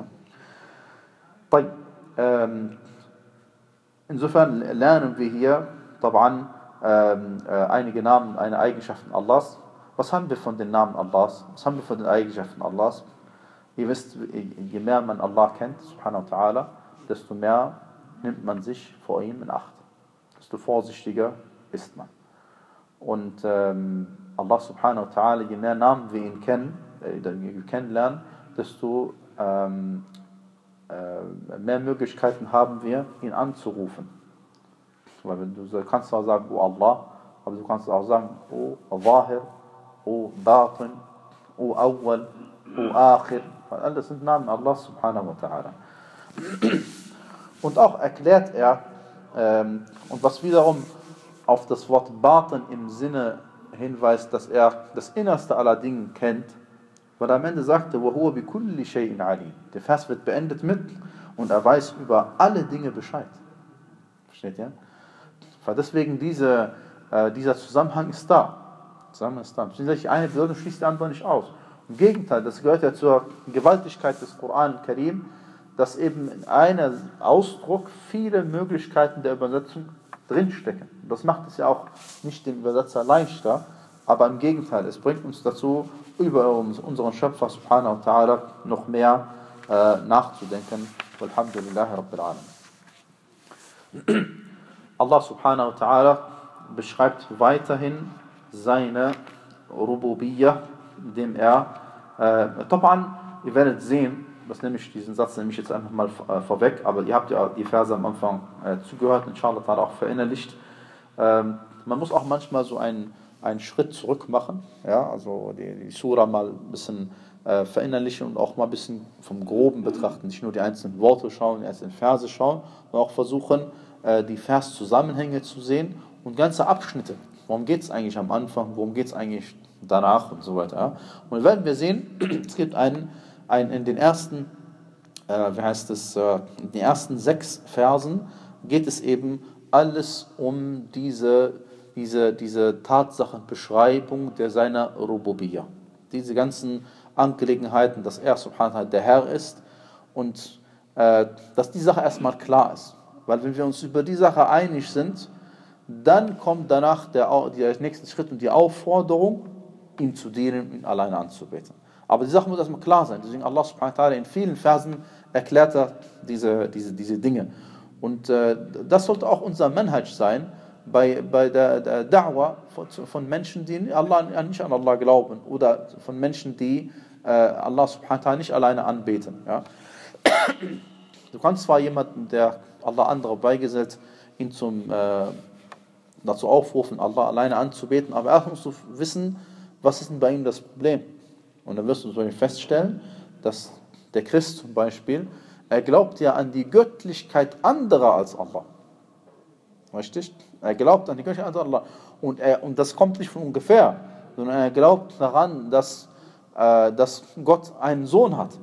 Ähm, insofern lernen wir hier, طبعا, ähm, äh, einige Namen, eine Eigenschaften Allahs. Was haben wir von den Namen Allahs? Was haben wir von den Eigenschaften Allahs? Ihr wisst, je mehr man Allah kennt, subhanahu wa ta'ala, desto mehr nimmt man sich vor ihm in Acht. Desto vorsichtiger ist man. Und ähm, Allah subhanahu wa ta'ala, je mehr Namen wir ihn kennen, äh, wir kennenlernen, desto ähm, äh, mehr Möglichkeiten haben wir, ihn anzurufen. Weil wenn du kannst auch sagen, oh Allah, aber du kannst auch sagen, oh Zahir, oh Batin, oh Awwal, oh Akhir. Alles sind Namen Allah subhanahu wa ta'ala. Und auch erklärt er, ähm, und was wiederum auf das Wort Batin im Sinne hinweist, dass er das Innerste aller Dinge kennt, weil er am Ende sagte, وَهُوَ بِكُلِّ شَيْءٍ عَلِيمٍ. Der Vers wird beendet mit, und er weiß über alle Dinge Bescheid. Versteht ihr? Weil deswegen diese, äh, dieser Zusammenhang ist da. Zusammenhang ist da. Die eine Bedeutung schließt die andere nicht aus. Im Gegenteil, das gehört ja zur Gewaltigkeit des Koran Karim, dass eben in einem Ausdruck viele Möglichkeiten der Übersetzung drinstecken. Das macht es ja auch nicht den Übersetzer leichter, aber im Gegenteil, es bringt uns dazu, über unseren Schöpfer subhanahu wa ta'ala noch mehr äh, nachzudenken. Walhamdulillahi Rabbil Alamin. Allah subhanahu wa ta'ala beschreibt weiterhin seine Rububiyyah, indem er, äh, Taban, ihr werdet sehen, das nehme ich, diesen Satz nehme ich jetzt einfach mal äh, vorweg, aber ihr habt ja die Verse am Anfang äh, zugehört, inshallah ta'ala auch verinnerlicht. Ähm, man muss auch manchmal so einen, einen Schritt zurück machen, ja, also die, die Sura mal ein bisschen äh, verinnerlichen und auch mal ein bisschen vom Groben betrachten, nicht nur die einzelnen Worte schauen, die einzelnen Verse schauen, sondern auch versuchen, äh, die Verszusammenhänge zu sehen und ganze Abschnitte. Worum geht es eigentlich am Anfang, worum geht es eigentlich danach und so weiter. Ja? Und dann werden wir sehen, es gibt einen, einen in den ersten, äh, wie heißt es, äh, in den ersten sechs Versen geht es eben alles um diese, diese, diese Tatsachenbeschreibung der seiner Rububiyyah. Diese ganzen Angelegenheiten, dass er subhanahu wa ta'ala der Herr ist und äh, dass die Sache erstmal klar ist. Weil wenn wir uns über die Sache einig sind, dann kommt danach der, der nächste Schritt und die Aufforderung, ihm zu dienen, ihn alleine anzubeten. Aber die Sache muss erstmal klar sein. Deswegen Allah subhanahu wa ta'ala in vielen Versen erklärt er diese, diese, diese Dinge. Und äh, das sollte auch unser Manhaj sein bei, bei der, der Da'wah von, von Menschen, die Allah, nicht an Allah glauben oder von Menschen, die äh, Allah subhanahu wa ta'ala nicht alleine anbeten. Ja? Du kannst zwar jemanden, der Allah andere beigesellt, ihn zum, äh, dazu aufrufen, Allah alleine anzubeten, aber erst musst du wissen, was ist denn bei ihm das Problem? Und dann wirst du feststellen, dass der Christ zum Beispiel, er glaubt ja an die Göttlichkeit anderer als Allah. Richtig? Er glaubt an die Göttlichkeit anderer als Allah. Und, er, und das kommt nicht von ungefähr, sondern er glaubt daran, dass, äh, dass Gott einen Sohn hat.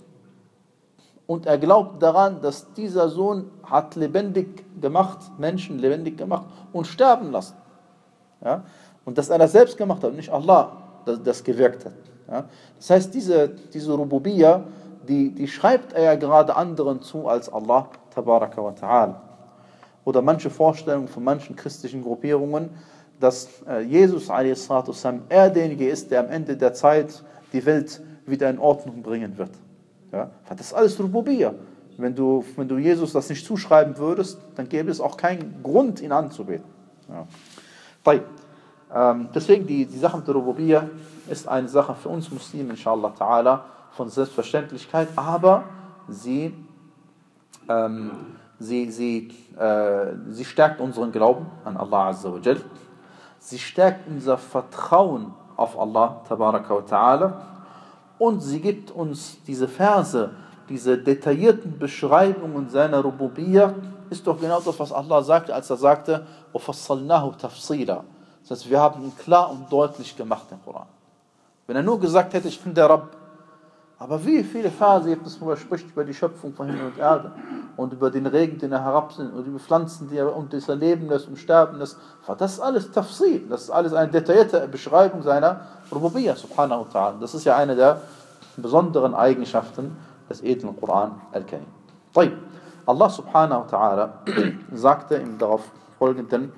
Und er glaubt daran, dass dieser Sohn hat lebendig gemacht, Menschen lebendig gemacht und sterben lassen. Ja? Und dass er das selbst gemacht hat und nicht Allah das, das gewirkt hat. Ja? Das heißt, diese, diese Rububiyyah, die, die schreibt er ja gerade anderen zu als Allah tabaraka wa ta'ala. Oder manche Vorstellungen von manchen christlichen Gruppierungen, dass äh, Jesus a s. er derjenige ist, der am Ende der Zeit die Welt wieder in Ordnung bringen wird. Ja? Das ist alles Rububiyyah. Wenn du, wenn du Jesus das nicht zuschreiben würdest, dann gäbe es auch keinen Grund, ihn anzubeten. Ja. Ähm, deswegen die, die Sache mit der Rububiyyah ist eine Sache für uns Muslime, inshallah ta'ala, von Selbstverständlichkeit, aber sie, ähm, sie, sie, äh, sie stärkt unseren Glauben an Allah Azza wa Jal. Sie stärkt unser Vertrauen auf Allah tabaraka wa ta'ala und sie gibt uns diese Verse, diese detaillierten Beschreibungen seiner Rububiyyah, ist doch genau das, was Allah sagte, als er sagte, وَفَصَّلْنَاهُ تَفْصِيلًا. Das heißt, wir haben ihn klar und deutlich gemacht im Koran. Wenn er nur gesagt hätte, ich bin der Rabb, aber wie viele Verse gibt es, wo er spricht über die Schöpfung von Himmel und Erde und über den Regen, den er herabsendet und über Pflanzen, die er und das er leben lässt und sterben lässt. Das ist alles Tafsir, das ist alles eine detaillierte Beschreibung seiner Rububiyyah subhanahu wa ta'ala. Das ist ja eine der besonderen Eigenschaften des edlen Koran al-Karim. Allah subhanahu wa ta'ala sagte im darauf folgenden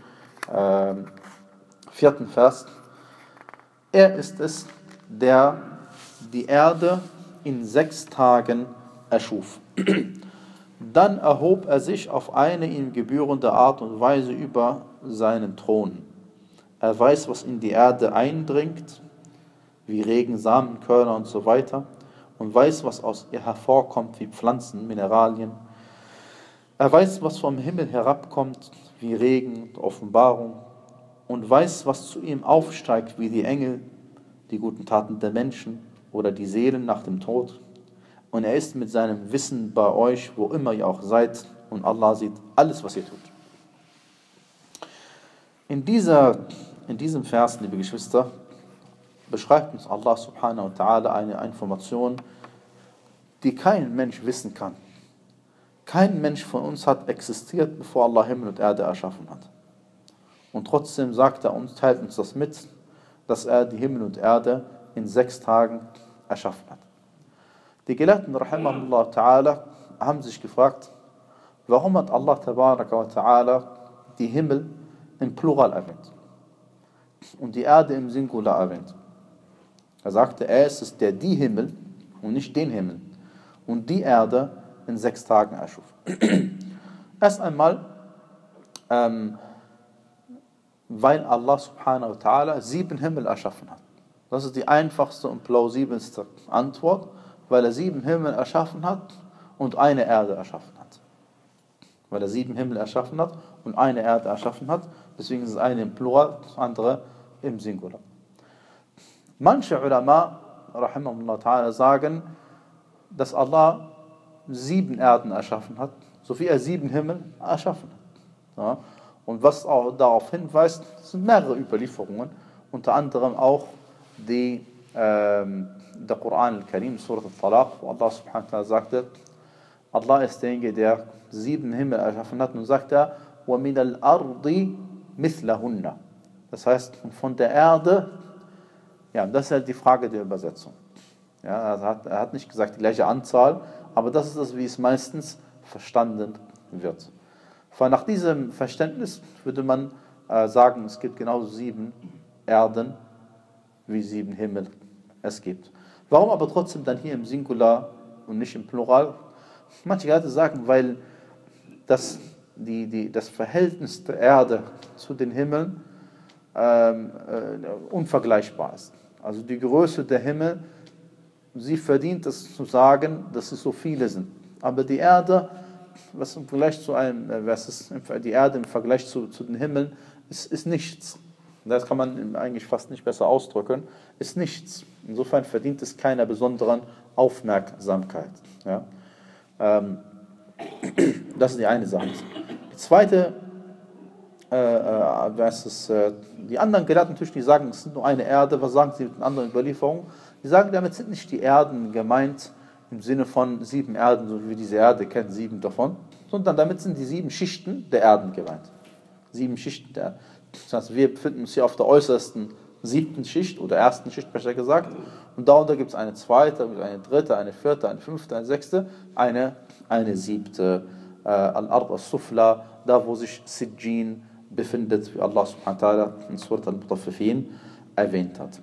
äh, vierten Vers. Er ist es, der die Erde in sechs Tagen erschuf. Dann erhob er sich auf eine ihm gebührende Art und Weise über seinen Thron. Er weiß, was in die Erde eindringt, wie Regen, Samen, Körner und so weiter, und weiß, was aus ihr hervorkommt, wie Pflanzen, Mineralien. Er weiß, was vom Himmel herabkommt, wie Regen und Offenbarung, und weiß, was zu ihm aufsteigt, wie die Engel, die guten Taten der Menschen oder die Seelen nach dem Tod. Und er ist mit seinem Wissen bei euch, wo immer ihr auch seid, und Allah sieht alles, was ihr tut. In, dieser, in diesem Vers, liebe Geschwister, beschreibt uns Allah subhanahu wa ta'ala eine Information, die kein Mensch wissen kann. Kein Mensch von uns hat existiert, bevor Allah Himmel und Erde erschaffen hat. Und trotzdem sagt er uns, teilt uns das mit, dass er die Himmel und Erde in sechs Tagen erschaffen hat. Die Gelehrten, rahimahullah ta'ala, haben sich gefragt, warum hat Allah tabaraka wa ta'ala die Himmel im Plural erwähnt und die Erde im Singular erwähnt. Er sagte, er ist es, der die Himmel und nicht den Himmel und die Erde in sechs Tagen erschuf. Erst einmal, ähm, weil Allah subhanahu wa ta'ala sieben Himmel erschaffen hat. Das ist die einfachste und plausibelste Antwort, weil er sieben Himmel erschaffen hat und eine Erde erschaffen hat. Weil er sieben Himmel erschaffen hat und eine Erde erschaffen hat, deswegen ist es eine im Plural, das andere im Singular. Manche Ulama, rahimahullah ta'ala, sagen, dass Allah sieben Erden erschaffen hat, so wie er sieben Himmel erschaffen hat. Ja? Und was auch darauf hinweist, sind mehrere Überlieferungen, unter anderem auch die, ähm, der Koran al-Karim, Surat al-Talaq, wo Allah subhanahu wa ta'ala sagte, Allah ist derjenige, der sieben Himmel erschaffen hat, und sagt er, وَمِنَ الْأَرْضِ مِثْلَهُنَّ. Das heißt, von der Erde, ja, das ist halt die Frage der Übersetzung. Ja, er, hat, er hat nicht gesagt die gleiche Anzahl, aber das ist das, wie es meistens verstanden wird. Von nach diesem Verständnis würde man äh, sagen, es gibt genauso sieben Erden, wie sieben Himmel es gibt. Warum aber trotzdem dann hier im Singular und nicht im Plural? Manche Leute sagen, weil das, die, die, das Verhältnis der Erde zu den Himmeln ähm, äh, unvergleichbar ist. Also die Größe der Himmel, sie verdient es zu sagen, dass es so viele sind. Aber die Erde, was im Vergleich zu einem, was ist die Erde im Vergleich zu, zu den Himmeln, ist, ist nichts. Das kann man eigentlich fast nicht besser ausdrücken. Ist nichts. Insofern verdient es keiner besonderen Aufmerksamkeit. Ja? Ähm, das ist die eine Sache. Die zweite, äh, äh, das ist, äh, die anderen Gelehrten natürlich, die sagen, es ist nur eine Erde. Was sagen sie mit den anderen Überlieferungen? Die sagen, damit sind nicht die Erden gemeint, im Sinne von sieben Erden, so wie wir diese Erde kennen, sieben davon, sondern damit sind die sieben Schichten der Erden gemeint. Sieben Schichten der Erden. Das heißt, wir befinden uns hier auf der äußersten siebten Schicht oder ersten Schicht, besser gesagt, und darunter gibt es eine zweite, eine dritte, eine vierte, eine fünfte, eine sechste, eine, eine siebte, äh, Al-Ard al-Sufla, da wo sich Sijjin befindet, wie Allah subhanahu wa ta'ala in Surat al-Mutaffifin erwähnt hat.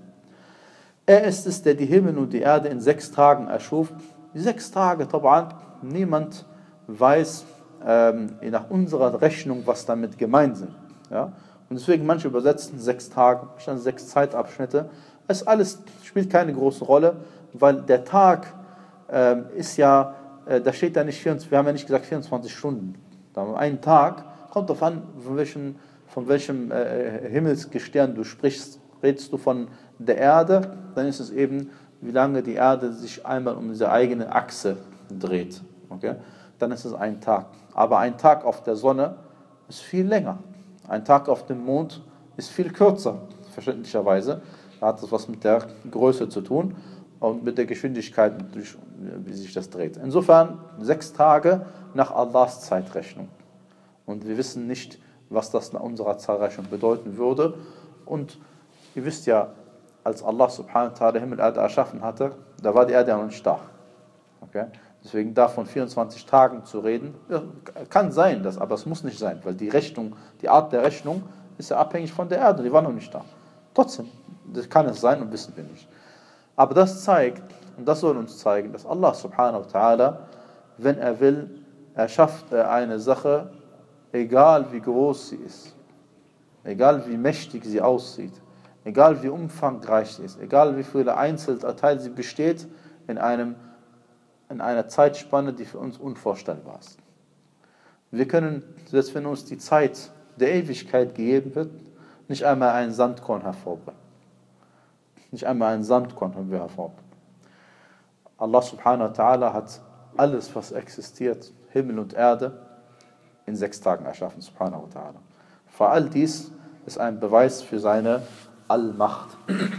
Er ist es, der die Himmel und die Erde in sechs Tagen erschuf. Die sechs Tage, taban, niemand weiß ähm, nach unserer Rechnung, was damit gemeint sind. Ja? Und deswegen manche übersetzen sechs Tage, sechs Zeitabschnitte. Es alles spielt keine große Rolle, weil der Tag ähm, ist ja, äh, da steht da nicht vierundzwanzig, wir haben ja nicht gesagt vierundzwanzig Stunden. Ein Tag kommt darauf an, von welchem, von welchem äh, Himmelsgestirn du sprichst. Redest du von der Erde, dann ist es eben, wie lange die Erde sich einmal um diese eigene Achse dreht. Okay? Dann ist es ein Tag. Aber ein Tag auf der Sonne ist viel länger. Ein Tag auf dem Mond ist viel kürzer, verständlicherweise. Da hat das was mit der Größe zu tun und mit der Geschwindigkeit, wie sich das dreht. Insofern sechs Tage nach Allahs Zeitrechnung. Und wir wissen nicht, was das nach unserer Zeitrechnung bedeuten würde. Und ihr wisst ja, als Allah subhanahu wa ta'ala Himmel und Erde erschaffen hatte, da war die Erde ja noch nicht da. Okay? Deswegen da von vierundzwanzig Tagen zu reden, ja, kann sein, das, aber es muss nicht sein, weil die Rechnung, die Art der Rechnung ist er abhängig von der Erde, die war noch nicht da. Trotzdem, das kann es sein und wissen wir nicht. Aber das zeigt, und das soll uns zeigen, dass Allah subhanahu wa ta'ala, wenn er will, erschafft er eine Sache, egal wie groß sie ist, egal wie mächtig sie aussieht, egal wie umfangreich sie ist, egal wie viele Einzelteile sie besteht, in, einem, in einer Zeitspanne, die für uns unvorstellbar ist. Wir können, selbst wenn uns die Zeit der Ewigkeit gegeben wird, nicht einmal einen Sandkorn hervorbringen. Nicht einmal einen Sandkorn haben wir hervorbringen. Allah subhanahu wa ta'ala hat alles, was existiert, Himmel und Erde, in sechs Tagen erschaffen, subhanahu wa ta'ala. Für all dies ist ein Beweis für seine Allmacht.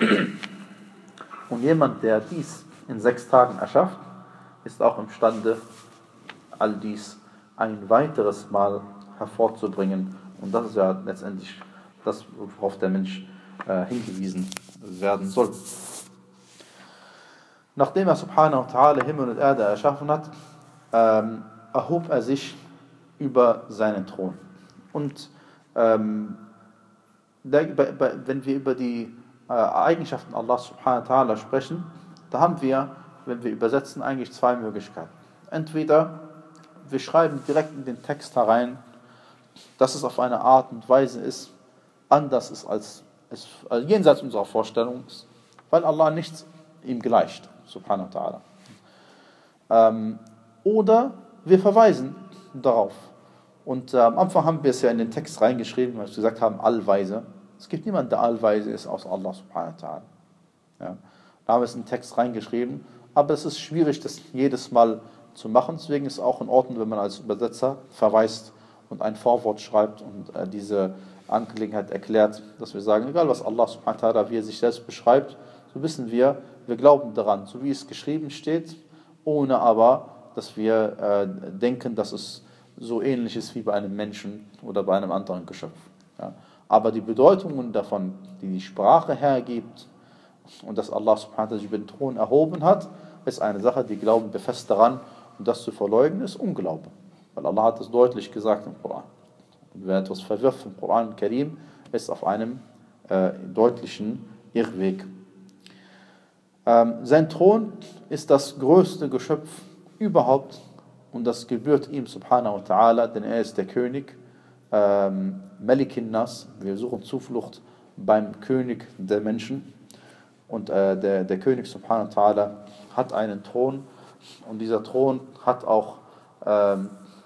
Und jemand, der dies in sechs Tagen erschafft, ist auch imstande, all dies ein weiteres Mal hervorzubringen. Und das ist ja letztendlich das, worauf der Mensch äh, hingewiesen werden soll. Nachdem er subhanahu wa ta'ala Himmel und Erde erschaffen hat, ähm, erhob er sich über seinen Thron. Und ähm, der, bei, bei, wenn wir über die äh, Eigenschaften Allah subhanahu wa ta'ala sprechen, da haben wir, wenn wir übersetzen, eigentlich zwei Möglichkeiten. Entweder wir schreiben direkt in den Text herein, dass es auf eine Art und Weise ist, anders ist als es also jenseits unserer Vorstellung ist, weil Allah nichts ihm gleicht, subhanahu wa ta'ala. Ähm, oder wir verweisen darauf. Und äh, am Anfang haben wir es ja in den Text reingeschrieben, weil wir gesagt haben, allweise. Es gibt niemanden, der allweise ist, außer Allah subhanahu wa ta'ala. Ja. Da haben wir es in den Text reingeschrieben, aber es ist schwierig, das jedes Mal zu machen. Deswegen ist es auch in Ordnung, wenn man als Übersetzer verweist und ein Vorwort schreibt und äh, diese Angelegenheit erklärt, dass wir sagen, egal was Allah subhanahu wa ta'ala, wie er sich selbst beschreibt, so wissen wir, wir glauben daran, so wie es geschrieben steht, ohne aber, dass wir äh, denken, dass es so ähnlich ist wie bei einem Menschen oder bei einem anderen Geschöpf. Ja. Aber die Bedeutungen davon, die die Sprache hergibt und dass Allah subhanahu wa ta'ala sich über den Thron erhoben hat, ist eine Sache, die glauben wir fest daran, und das zu verleugnen ist Unglaube. Weil Allah hat es deutlich gesagt im Koran. Und wer etwas verwirft im Koran Karim, ist auf einem äh, deutlichen Irrweg. Ähm, sein Thron ist das größte Geschöpf überhaupt und das gebührt ihm subhanahu wa ta'ala, denn er ist der König, ähm, Malikin Nas, wir suchen Zuflucht beim König der Menschen und äh, der, der König subhanahu wa ta'ala hat einen Thron und dieser Thron hat auch ähm,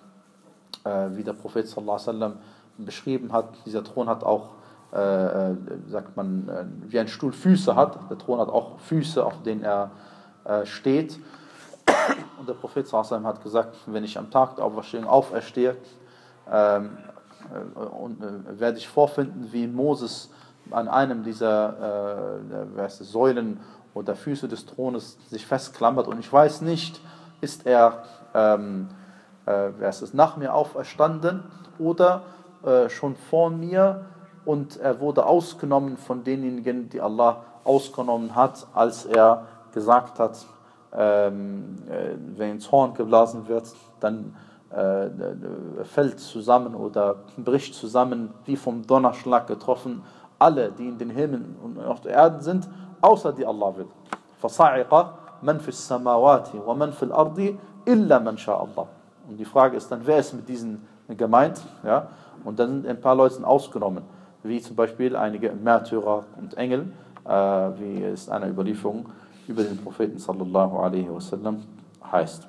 wie der Prophet sallallahu alaihi wasallam beschrieben hat, dieser Thron hat auch, äh, sagt man, äh, wie ein Stuhl Füße hat. Der Thron hat auch Füße, auf denen er äh, steht. Und der Prophet sallallahu alaihi wasallam hat gesagt, wenn ich am Tag der Auferstehung auferstehe, ähm, äh, und, äh, werde ich vorfinden, wie Moses an einem dieser äh, heißt es, Säulen oder Füße des Thrones sich festklammert. Und ich weiß nicht, ist er ähm, Äh, wer ist es, nach mir auferstanden oder äh, schon vor mir und er wurde ausgenommen von denjenigen, die Allah ausgenommen hat, als er gesagt hat, ähm, äh, wenn ins Horn geblasen wird, dann äh, fällt zusammen oder bricht zusammen, wie vom Donnerschlag getroffen, alle, die in den Himmel und auf der Erde sind, außer die Allah will. فَصَعِقَ مَنْ فِي السَّمَاوَاتِ وَمَنْ فِي الْأَرْضِ إِلَّا مَنْ شَاءَ اللَّهُ. Und die Frage ist dann, wer ist mit diesen gemeint? Ja? Und dann sind ein paar Leute ausgenommen, wie zum Beispiel einige Märtyrer und Engel, äh, wie es in einer Überlieferung über den Propheten sallallahu alaihi wasallam heißt.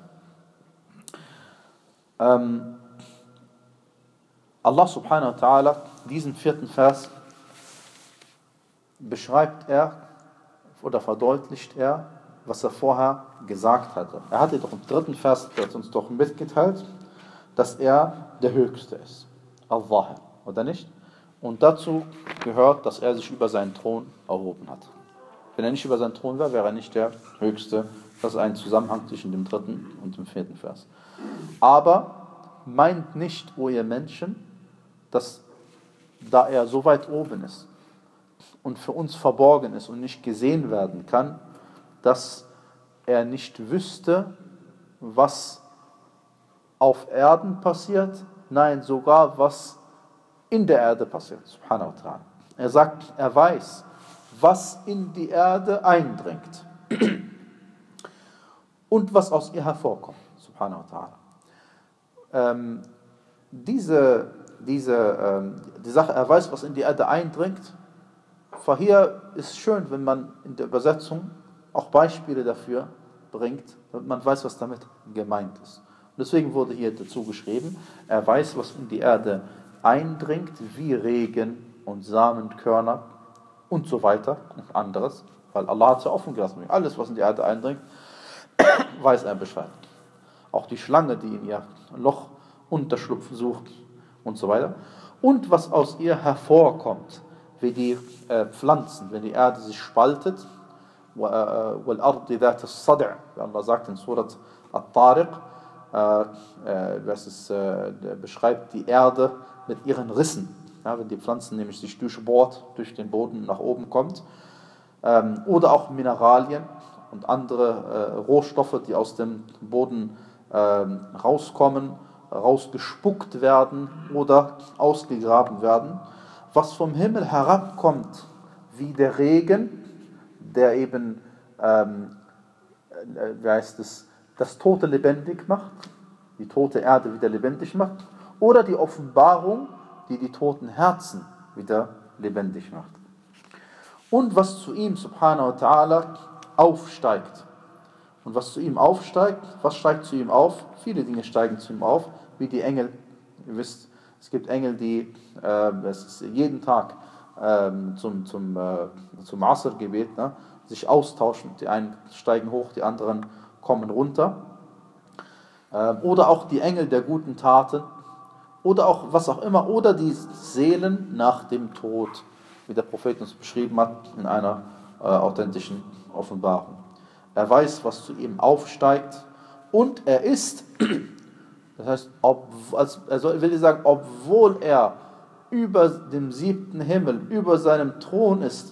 Ähm, Allah subhanahu wa ta'ala, diesen vierten Vers, beschreibt er oder verdeutlicht er, was er vorher gesagt hatte. Er hatte doch im dritten Vers, der hat uns doch mitgeteilt, dass er der Höchste ist. Allah, oder nicht? Und dazu gehört, dass er sich über seinen Thron erhoben hat. Wenn er nicht über seinen Thron wäre, wäre er nicht der Höchste. Das ist ein Zusammenhang zwischen dem dritten und dem vierten Vers. Aber meint nicht, o ihr Menschen, dass da er so weit oben ist und für uns verborgen ist und nicht gesehen werden kann, dass er nicht wüsste, was auf Erden passiert, nein, sogar was in der Erde passiert, subhanahu wa ta'ala. Er sagt, er weiß, was in die Erde eindringt und was aus ihr hervorkommt, subhanahu wa ta'ala. Ähm, diese, diese ähm, die Sache, er weiß, was in die Erde eindringt, hier ist schön, wenn man in der Übersetzung auch Beispiele dafür bringt, damit man weiß, was damit gemeint ist. Und deswegen wurde hier dazu geschrieben, er weiß, was in die Erde eindringt, wie Regen und Samenkörner und so weiter und anderes, weil Allah hat es ja offen gelassen. Alles, was in die Erde eindringt, weiß er Bescheid. Auch die Schlange, die in ihr Loch Unterschlupf sucht und so weiter. Und was aus ihr hervorkommt, wie die äh, Pflanzen, wenn die Erde sich spaltet, وَالْأَرْضِ ذَاتَ الصَّدْعِ, wie Allah sagt in Surat At-Tariq, äh, äh, das ist, äh, beschreibt die Erde mit ihren Rissen, ja, wenn die Pflanzen nämlich sich durchbohrt, durch den Boden nach oben kommt, ähm, oder auch Mineralien und andere äh, Rohstoffe, die aus dem Boden äh, rauskommen, rausgespuckt werden oder ausgegraben werden, was vom Himmel herabkommt, wie der Regen, der eben, ähm, äh, wie heißt es, das Tote lebendig macht, die tote Erde wieder lebendig macht, oder die Offenbarung, die die toten Herzen wieder lebendig macht. Und was zu ihm, subhanahu wa ta'ala, aufsteigt. Und was zu ihm aufsteigt, was steigt zu ihm auf? Viele Dinge steigen zu ihm auf, wie die Engel. Ihr wisst, es gibt Engel, die äh, es ist jeden Tag äh, zum, zum, äh, zum Asr-Gebet ne, sich austauschen. Die einen steigen hoch, die anderen kommen runter. Äh, oder auch die Engel der guten Taten. Oder auch was auch immer. Oder die Seelen nach dem Tod, wie der Prophet uns beschrieben hat in einer äh, authentischen Offenbarung. Er weiß, was zu ihm aufsteigt. Und er ist... Das heißt, ob, also will ich sagen, obwohl er über dem siebten Himmel, über seinem Thron ist,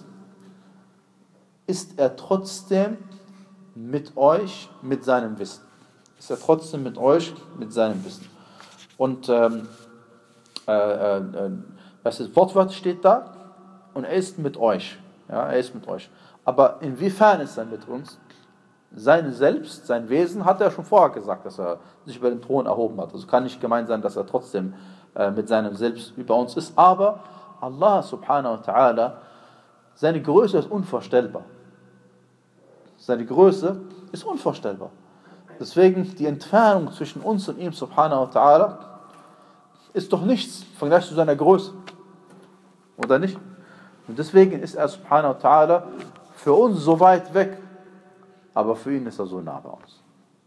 ist er trotzdem mit euch, mit seinem Wissen. Ist er trotzdem mit euch, mit seinem Wissen. Und ähm, äh, äh, das ist, wortwörtlich steht da, und er ist mit euch. Ja, er ist mit euch. Aber inwiefern ist er mit uns? Sein Selbst, sein Wesen hat er schon vorher gesagt, dass er sich über den Thron erhoben hat. Also kann nicht gemeint sein, dass er trotzdem äh, mit seinem Selbst über uns ist. Aber Allah subhanahu wa ta'ala, seine Größe ist unvorstellbar. Seine Größe ist unvorstellbar. Deswegen die Entfernung zwischen uns und ihm subhanahu wa ta'ala ist doch nichts im Vergleich zu seiner Größe. Oder nicht? Und deswegen ist er subhanahu wa ta'ala für uns so weit weg. Aber für ihn ist er so nah bei uns.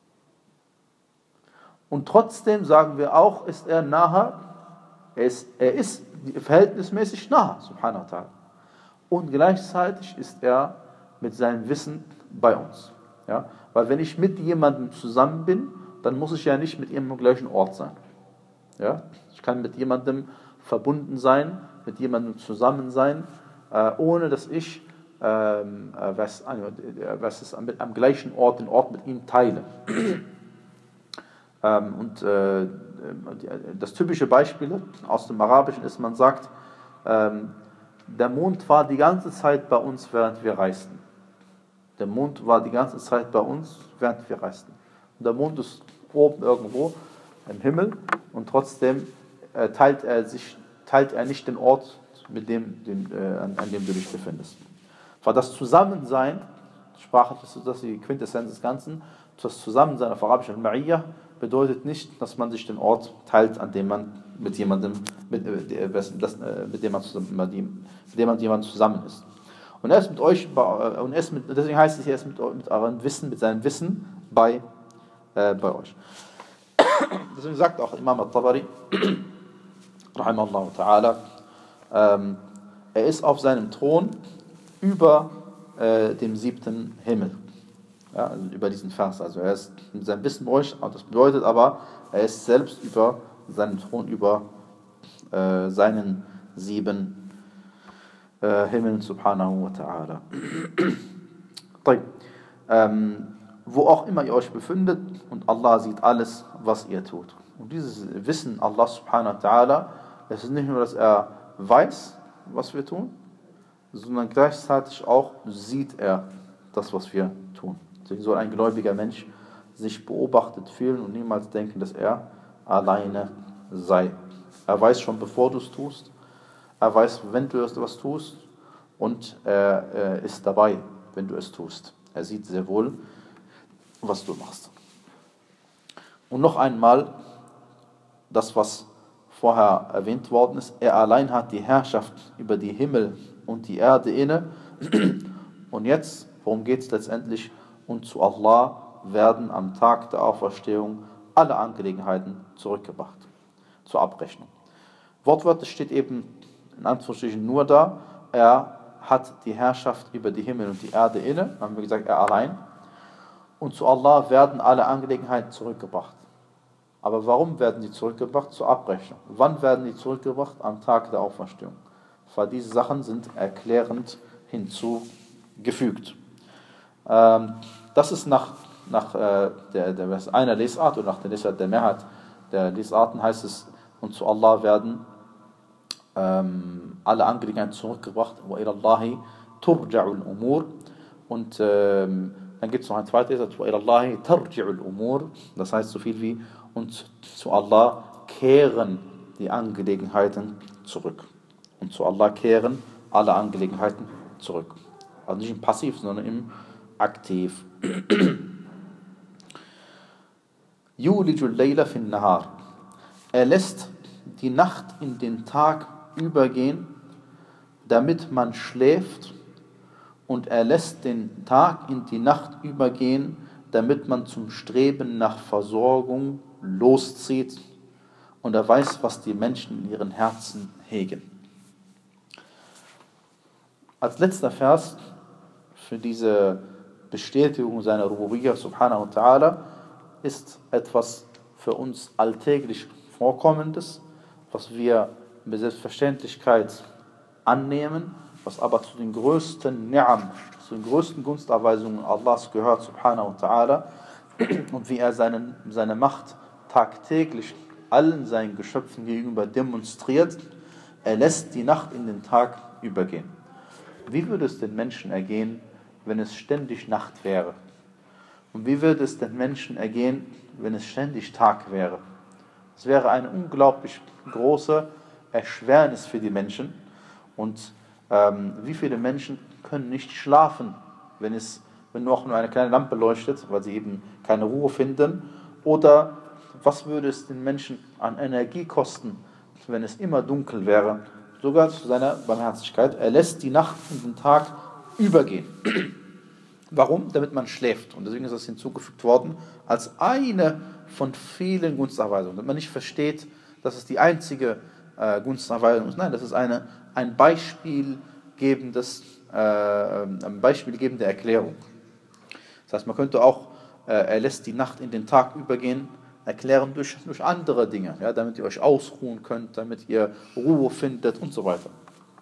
Und trotzdem sagen wir auch, ist er nahe, er ist, er ist verhältnismäßig nah, subhanahu wa ta'ala. Und gleichzeitig ist er mit seinem Wissen bei uns. Ja? Weil wenn ich mit jemandem zusammen bin, dann muss ich ja nicht mit ihm am gleichen Ort sein. Ja? Ich kann mit jemandem verbunden sein, mit jemandem zusammen sein, äh, ohne dass ich Ähm, was, was ist am, am gleichen Ort, den Ort mit ihm teile. ähm, und äh, das typische Beispiel aus dem Arabischen ist, man sagt, ähm, der Mond war die ganze Zeit bei uns, während wir reisten. Der Mond war die ganze Zeit bei uns, während wir reisten. Und der Mond ist oben irgendwo im Himmel und trotzdem äh, teilt er sich, teilt er nicht den Ort, mit dem, den, äh, an, an dem du dich befindest. Weil das Zusammensein, sprachlich ist das die Quintessenz des Ganzen, das Zusammensein auf Arabisch al-Ma'iyya bedeutet nicht, dass man sich den Ort teilt, an dem man mit jemandem, mit, äh, das, äh, mit dem man zusammen, mit dem, mit dem man jemand zusammen ist. Und er ist mit euch, und er ist mit, deswegen heißt es, er ist mit, mit eurem Wissen, mit seinem Wissen bei, äh, bei euch. Deswegen sagt auch Imam al-Tabari, rahimahullah ta'ala, ähm, er ist auf seinem Thron über äh, dem siebten Himmel. Ja, also über diesen Vers. Also er ist mit seinem Wissen bei euch, das bedeutet aber, er ist selbst über seinen Thron, über äh, seinen sieben äh, Himmeln, subhanahu wa ta'ala. ähm, wo auch immer ihr euch befindet, und Allah sieht alles, was ihr tut. Und dieses Wissen Allah subhanahu wa ta'ala es ist nicht nur, dass er weiß, was wir tun, sondern gleichzeitig auch sieht er das, was wir tun. Deswegen soll ein gläubiger Mensch sich beobachtet fühlen und niemals denken, dass er alleine sei. Er weiß schon, bevor du es tust, er weiß, wenn du etwas tust, und er, er ist dabei, wenn du es tust. Er sieht sehr wohl, was du machst. Und noch einmal, das, was vorher erwähnt worden ist, er allein hat die Herrschaft über die Himmel und die Erde inne. Und jetzt, worum geht es letztendlich? Und zu Allah werden am Tag der Auferstehung alle Angelegenheiten zurückgebracht, zur Abrechnung. Wortwörtlich steht eben in Anführungsstrichen nur da, er hat die Herrschaft über die Himmel und die Erde inne, haben wir gesagt, er allein. Und zu Allah werden alle Angelegenheiten zurückgebracht. Aber warum werden die zurückgebracht? Zur Abrechnung. Wann werden die zurückgebracht? Am Tag der Auferstehung. Weil diese Sachen sind erklärend hinzugefügt. Ähm, das ist nach, nach äh, der, der, einer Lesart oder nach der Lesart der Mehrheit der Lesarten heißt es, und zu Allah werden ähm, alle Angelegenheiten zurückgebracht. Wa ila Allahi turja'ul umur. Und ähm, dann gibt es noch ein zweites Lesart, wa ila Allahi tarji'ul umur. Das heißt so viel wie, und zu Allah kehren die Angelegenheiten zurück. Und zu Allah kehren alle Angelegenheiten zurück. Also nicht im Passiv, sondern im Aktiv. Yulijul Layla fin Nahar. Er lässt die Nacht in den Tag übergehen, damit man schläft, und er lässt den Tag in die Nacht übergehen, damit man zum Streben nach Versorgung loszieht, und er weiß, was die Menschen in ihren Herzen hegen. Als letzter Vers für diese Bestätigung seiner Rububiyyah subhanahu wa ta'ala ist etwas für uns alltäglich Vorkommendes, was wir mit Selbstverständlichkeit annehmen, was aber zu den größten Ni'am, zu den größten Gunsterweisungen Allahs gehört subhanahu wa ta'ala, und wie er seine, seine Macht tagtäglich allen seinen Geschöpfen gegenüber demonstriert. Er lässt die Nacht in den Tag übergehen. Wie würde es den Menschen ergehen, wenn es ständig Nacht wäre? Und wie würde es den Menschen ergehen, wenn es ständig Tag wäre? Es wäre eine unglaublich große Erschwernis für die Menschen. Und ähm, wie viele Menschen können nicht schlafen, wenn es, wenn nur auch nur eine kleine Lampe leuchtet, weil sie eben keine Ruhe finden? Oder was würde es den Menschen an Energie kosten, wenn es immer dunkel wäre? Sogar zu seiner Barmherzigkeit. Er lässt die Nacht und den Tag übergehen. Warum? Damit man schläft. Und deswegen ist das hinzugefügt worden als eine von vielen Gunsterweisungen. Damit man nicht versteht, dass es die einzige äh, Gunsterweisung ist. Nein, das ist eine, ein beispielgebendes, äh, ein beispielgebende Erklärung. Das heißt, man könnte auch, äh, er lässt die Nacht in den Tag übergehen, erklären durch, durch andere Dinge, ja, damit ihr euch ausruhen könnt, damit ihr Ruhe findet und so weiter.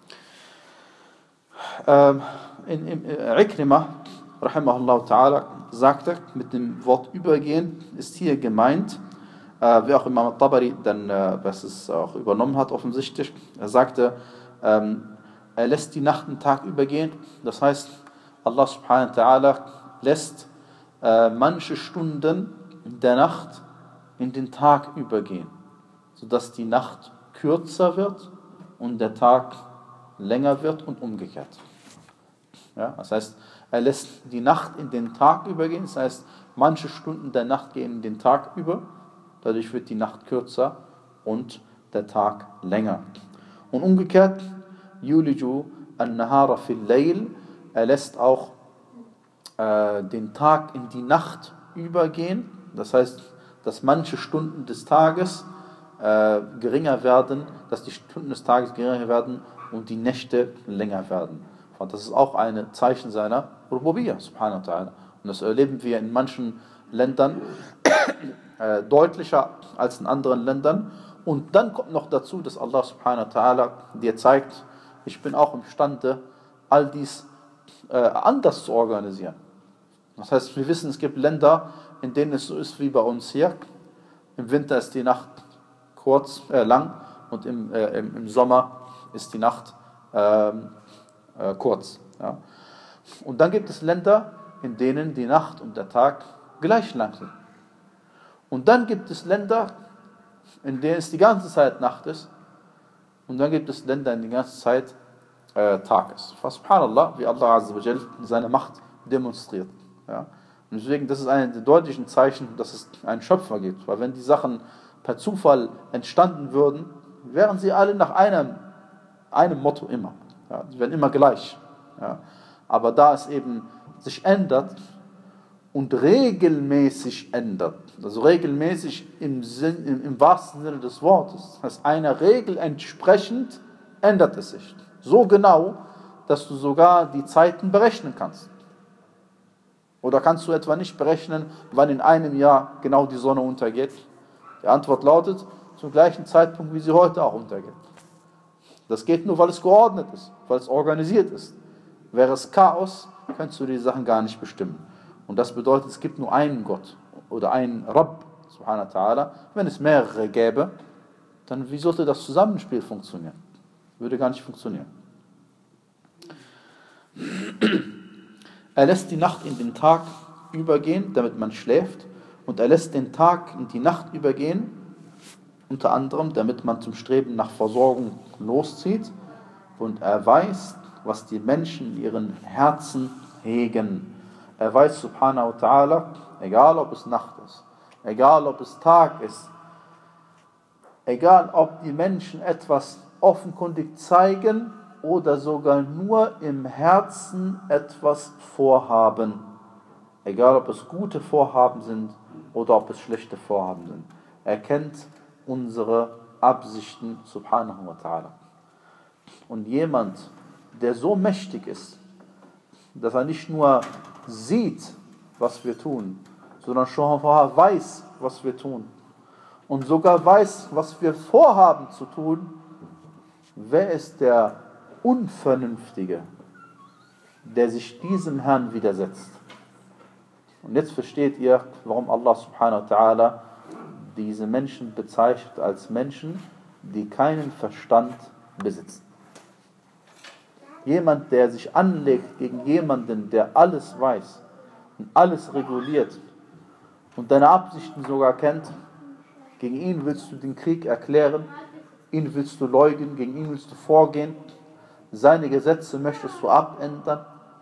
Ähm, in, in, äh, Ikrimah, rahimahullah ta'ala, sagte, mit dem Wort übergehen ist hier gemeint, äh, wie auch Imam al-Tabari dann, äh, was es auch übernommen hat offensichtlich, er sagte, ähm, er lässt die Nacht den Tag übergehen, das heißt, Allah subhanahu wa ta'ala lässt äh, manche Stunden der Nacht in den Tag übergehen, sodass die Nacht kürzer wird und der Tag länger wird und umgekehrt. Ja, das heißt, er lässt die Nacht in den Tag übergehen, das heißt, manche Stunden der Nacht gehen in den Tag über, dadurch wird die Nacht kürzer und der Tag länger. Und umgekehrt, Yuliju an-Nahara fil Layl, er lässt auch äh, den Tag in die Nacht übergehen, das heißt, dass manche Stunden des Tages äh, geringer werden, dass die Stunden des Tages geringer werden und die Nächte länger werden. Und das ist auch ein Zeichen seiner Rububiyyah, subhanahu wa ta'ala. Und das erleben wir in manchen Ländern äh, deutlicher als in anderen Ländern. Und dann kommt noch dazu, dass Allah subhanahu wa ta'ala dir zeigt, ich bin auch imstande, all dies äh, anders zu organisieren. Das heißt, wir wissen, es gibt Länder, in denen es so ist wie bei uns hier. Im Winter ist die Nacht kurz, äh, lang und im, äh, im, im Sommer ist die Nacht ähm, äh, kurz. Ja. Und dann gibt es Länder, in denen die Nacht und der Tag gleich lang sind. Und dann gibt es Länder, in denen es die ganze Zeit Nacht ist. Und dann gibt es Länder, in denen die ganze Zeit äh, Tag ist. Subhanallah, wie Allah Azza wa Jal seine Macht demonstriert. Ja. Und deswegen, das ist ein der deutlichen Zeichen, dass es einen Schöpfer gibt. Weil wenn die Sachen per Zufall entstanden würden, wären sie alle nach einem, einem Motto immer. Ja, sie wären immer gleich. Ja. Aber da es eben sich ändert und regelmäßig ändert, also regelmäßig im, Sinn, im, im wahrsten Sinne des Wortes, das heißt einer Regel entsprechend ändert es sich. So genau, dass du sogar die Zeiten berechnen kannst. Oder kannst du etwa nicht berechnen, wann in einem Jahr genau die Sonne untergeht? Die Antwort lautet, zum gleichen Zeitpunkt, wie sie heute auch untergeht. Das geht nur, weil es geordnet ist, weil es organisiert ist. Wäre es Chaos, könntest du die Sachen gar nicht bestimmen. Und das bedeutet, es gibt nur einen Gott oder einen Rabb, subhanahu wa ta'ala. Wenn es mehrere gäbe, dann wie sollte das Zusammenspiel funktionieren? Würde gar nicht funktionieren. Er lässt die Nacht in den Tag übergehen, damit man schläft. Und er lässt den Tag in die Nacht übergehen, unter anderem, damit man zum Streben nach Versorgung loszieht. Und er weiß, was die Menschen in ihren Herzen hegen. Er weiß, subhanahu wa ta'ala, egal ob es Nacht ist, egal ob es Tag ist, egal ob die Menschen etwas offenkundig zeigen oder sogar nur im Herzen etwas vorhaben. Egal ob es gute Vorhaben sind oder ob es schlechte Vorhaben sind. Er kennt unsere Absichten, subhanahu wa ta'ala. Und jemand, der so mächtig ist, dass er nicht nur sieht, was wir tun, sondern schon vorher weiß, was wir tun und sogar weiß, was wir vorhaben zu tun, wer ist der Unvernünftige, der sich diesem Herrn widersetzt? Und jetzt versteht ihr, warum Allah subhanahu wa ta'ala diese Menschen bezeichnet als Menschen, die keinen Verstand besitzen. Jemand, der sich anlegt gegen jemanden, der alles weiß und alles reguliert und deine Absichten sogar kennt, gegen ihn willst du den Krieg erklären, ihn willst du leugnen, gegen ihn willst du vorgehen, seine Gesetze möchtest du abändern,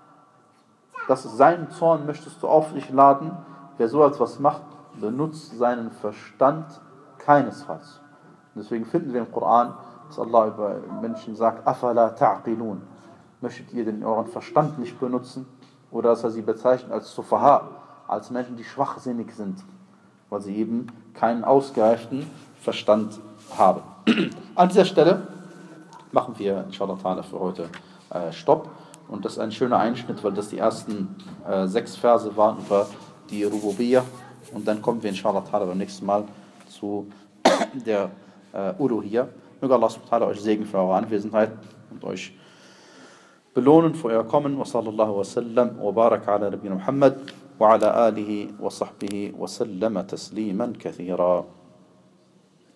das ist seinen Zorn möchtest du auf dich laden. Wer so etwas macht, benutzt seinen Verstand keinesfalls. Und deswegen finden wir im Koran, dass Allah über Menschen sagt, afala ta'qilun. Möchtet ihr denn euren Verstand nicht benutzen? Oder dass er sie bezeichnet als Sufaha, als Menschen, die schwachsinnig sind, weil sie eben keinen ausgereiften Verstand haben. An dieser Stelle machen wir inshallah ta'ala für heute äh, Stopp. Und das ist ein schöner Einschnitt, weil das die ersten äh, sechs Verse waren über die Rububiyyah. Und dann kommen wir inshallah ta'ala beim nächsten Mal zu der äh, Uluhiyyah. Möge Allah subhanahu wa ta'ala euch segnen für eure Anwesenheit und euch belohnen für euer Kommen. Wa sallallahu wa sallam wa baraka ala nabiyina Muhammad wa ala alihi wa sahbihi wa sallama tasliman kathira.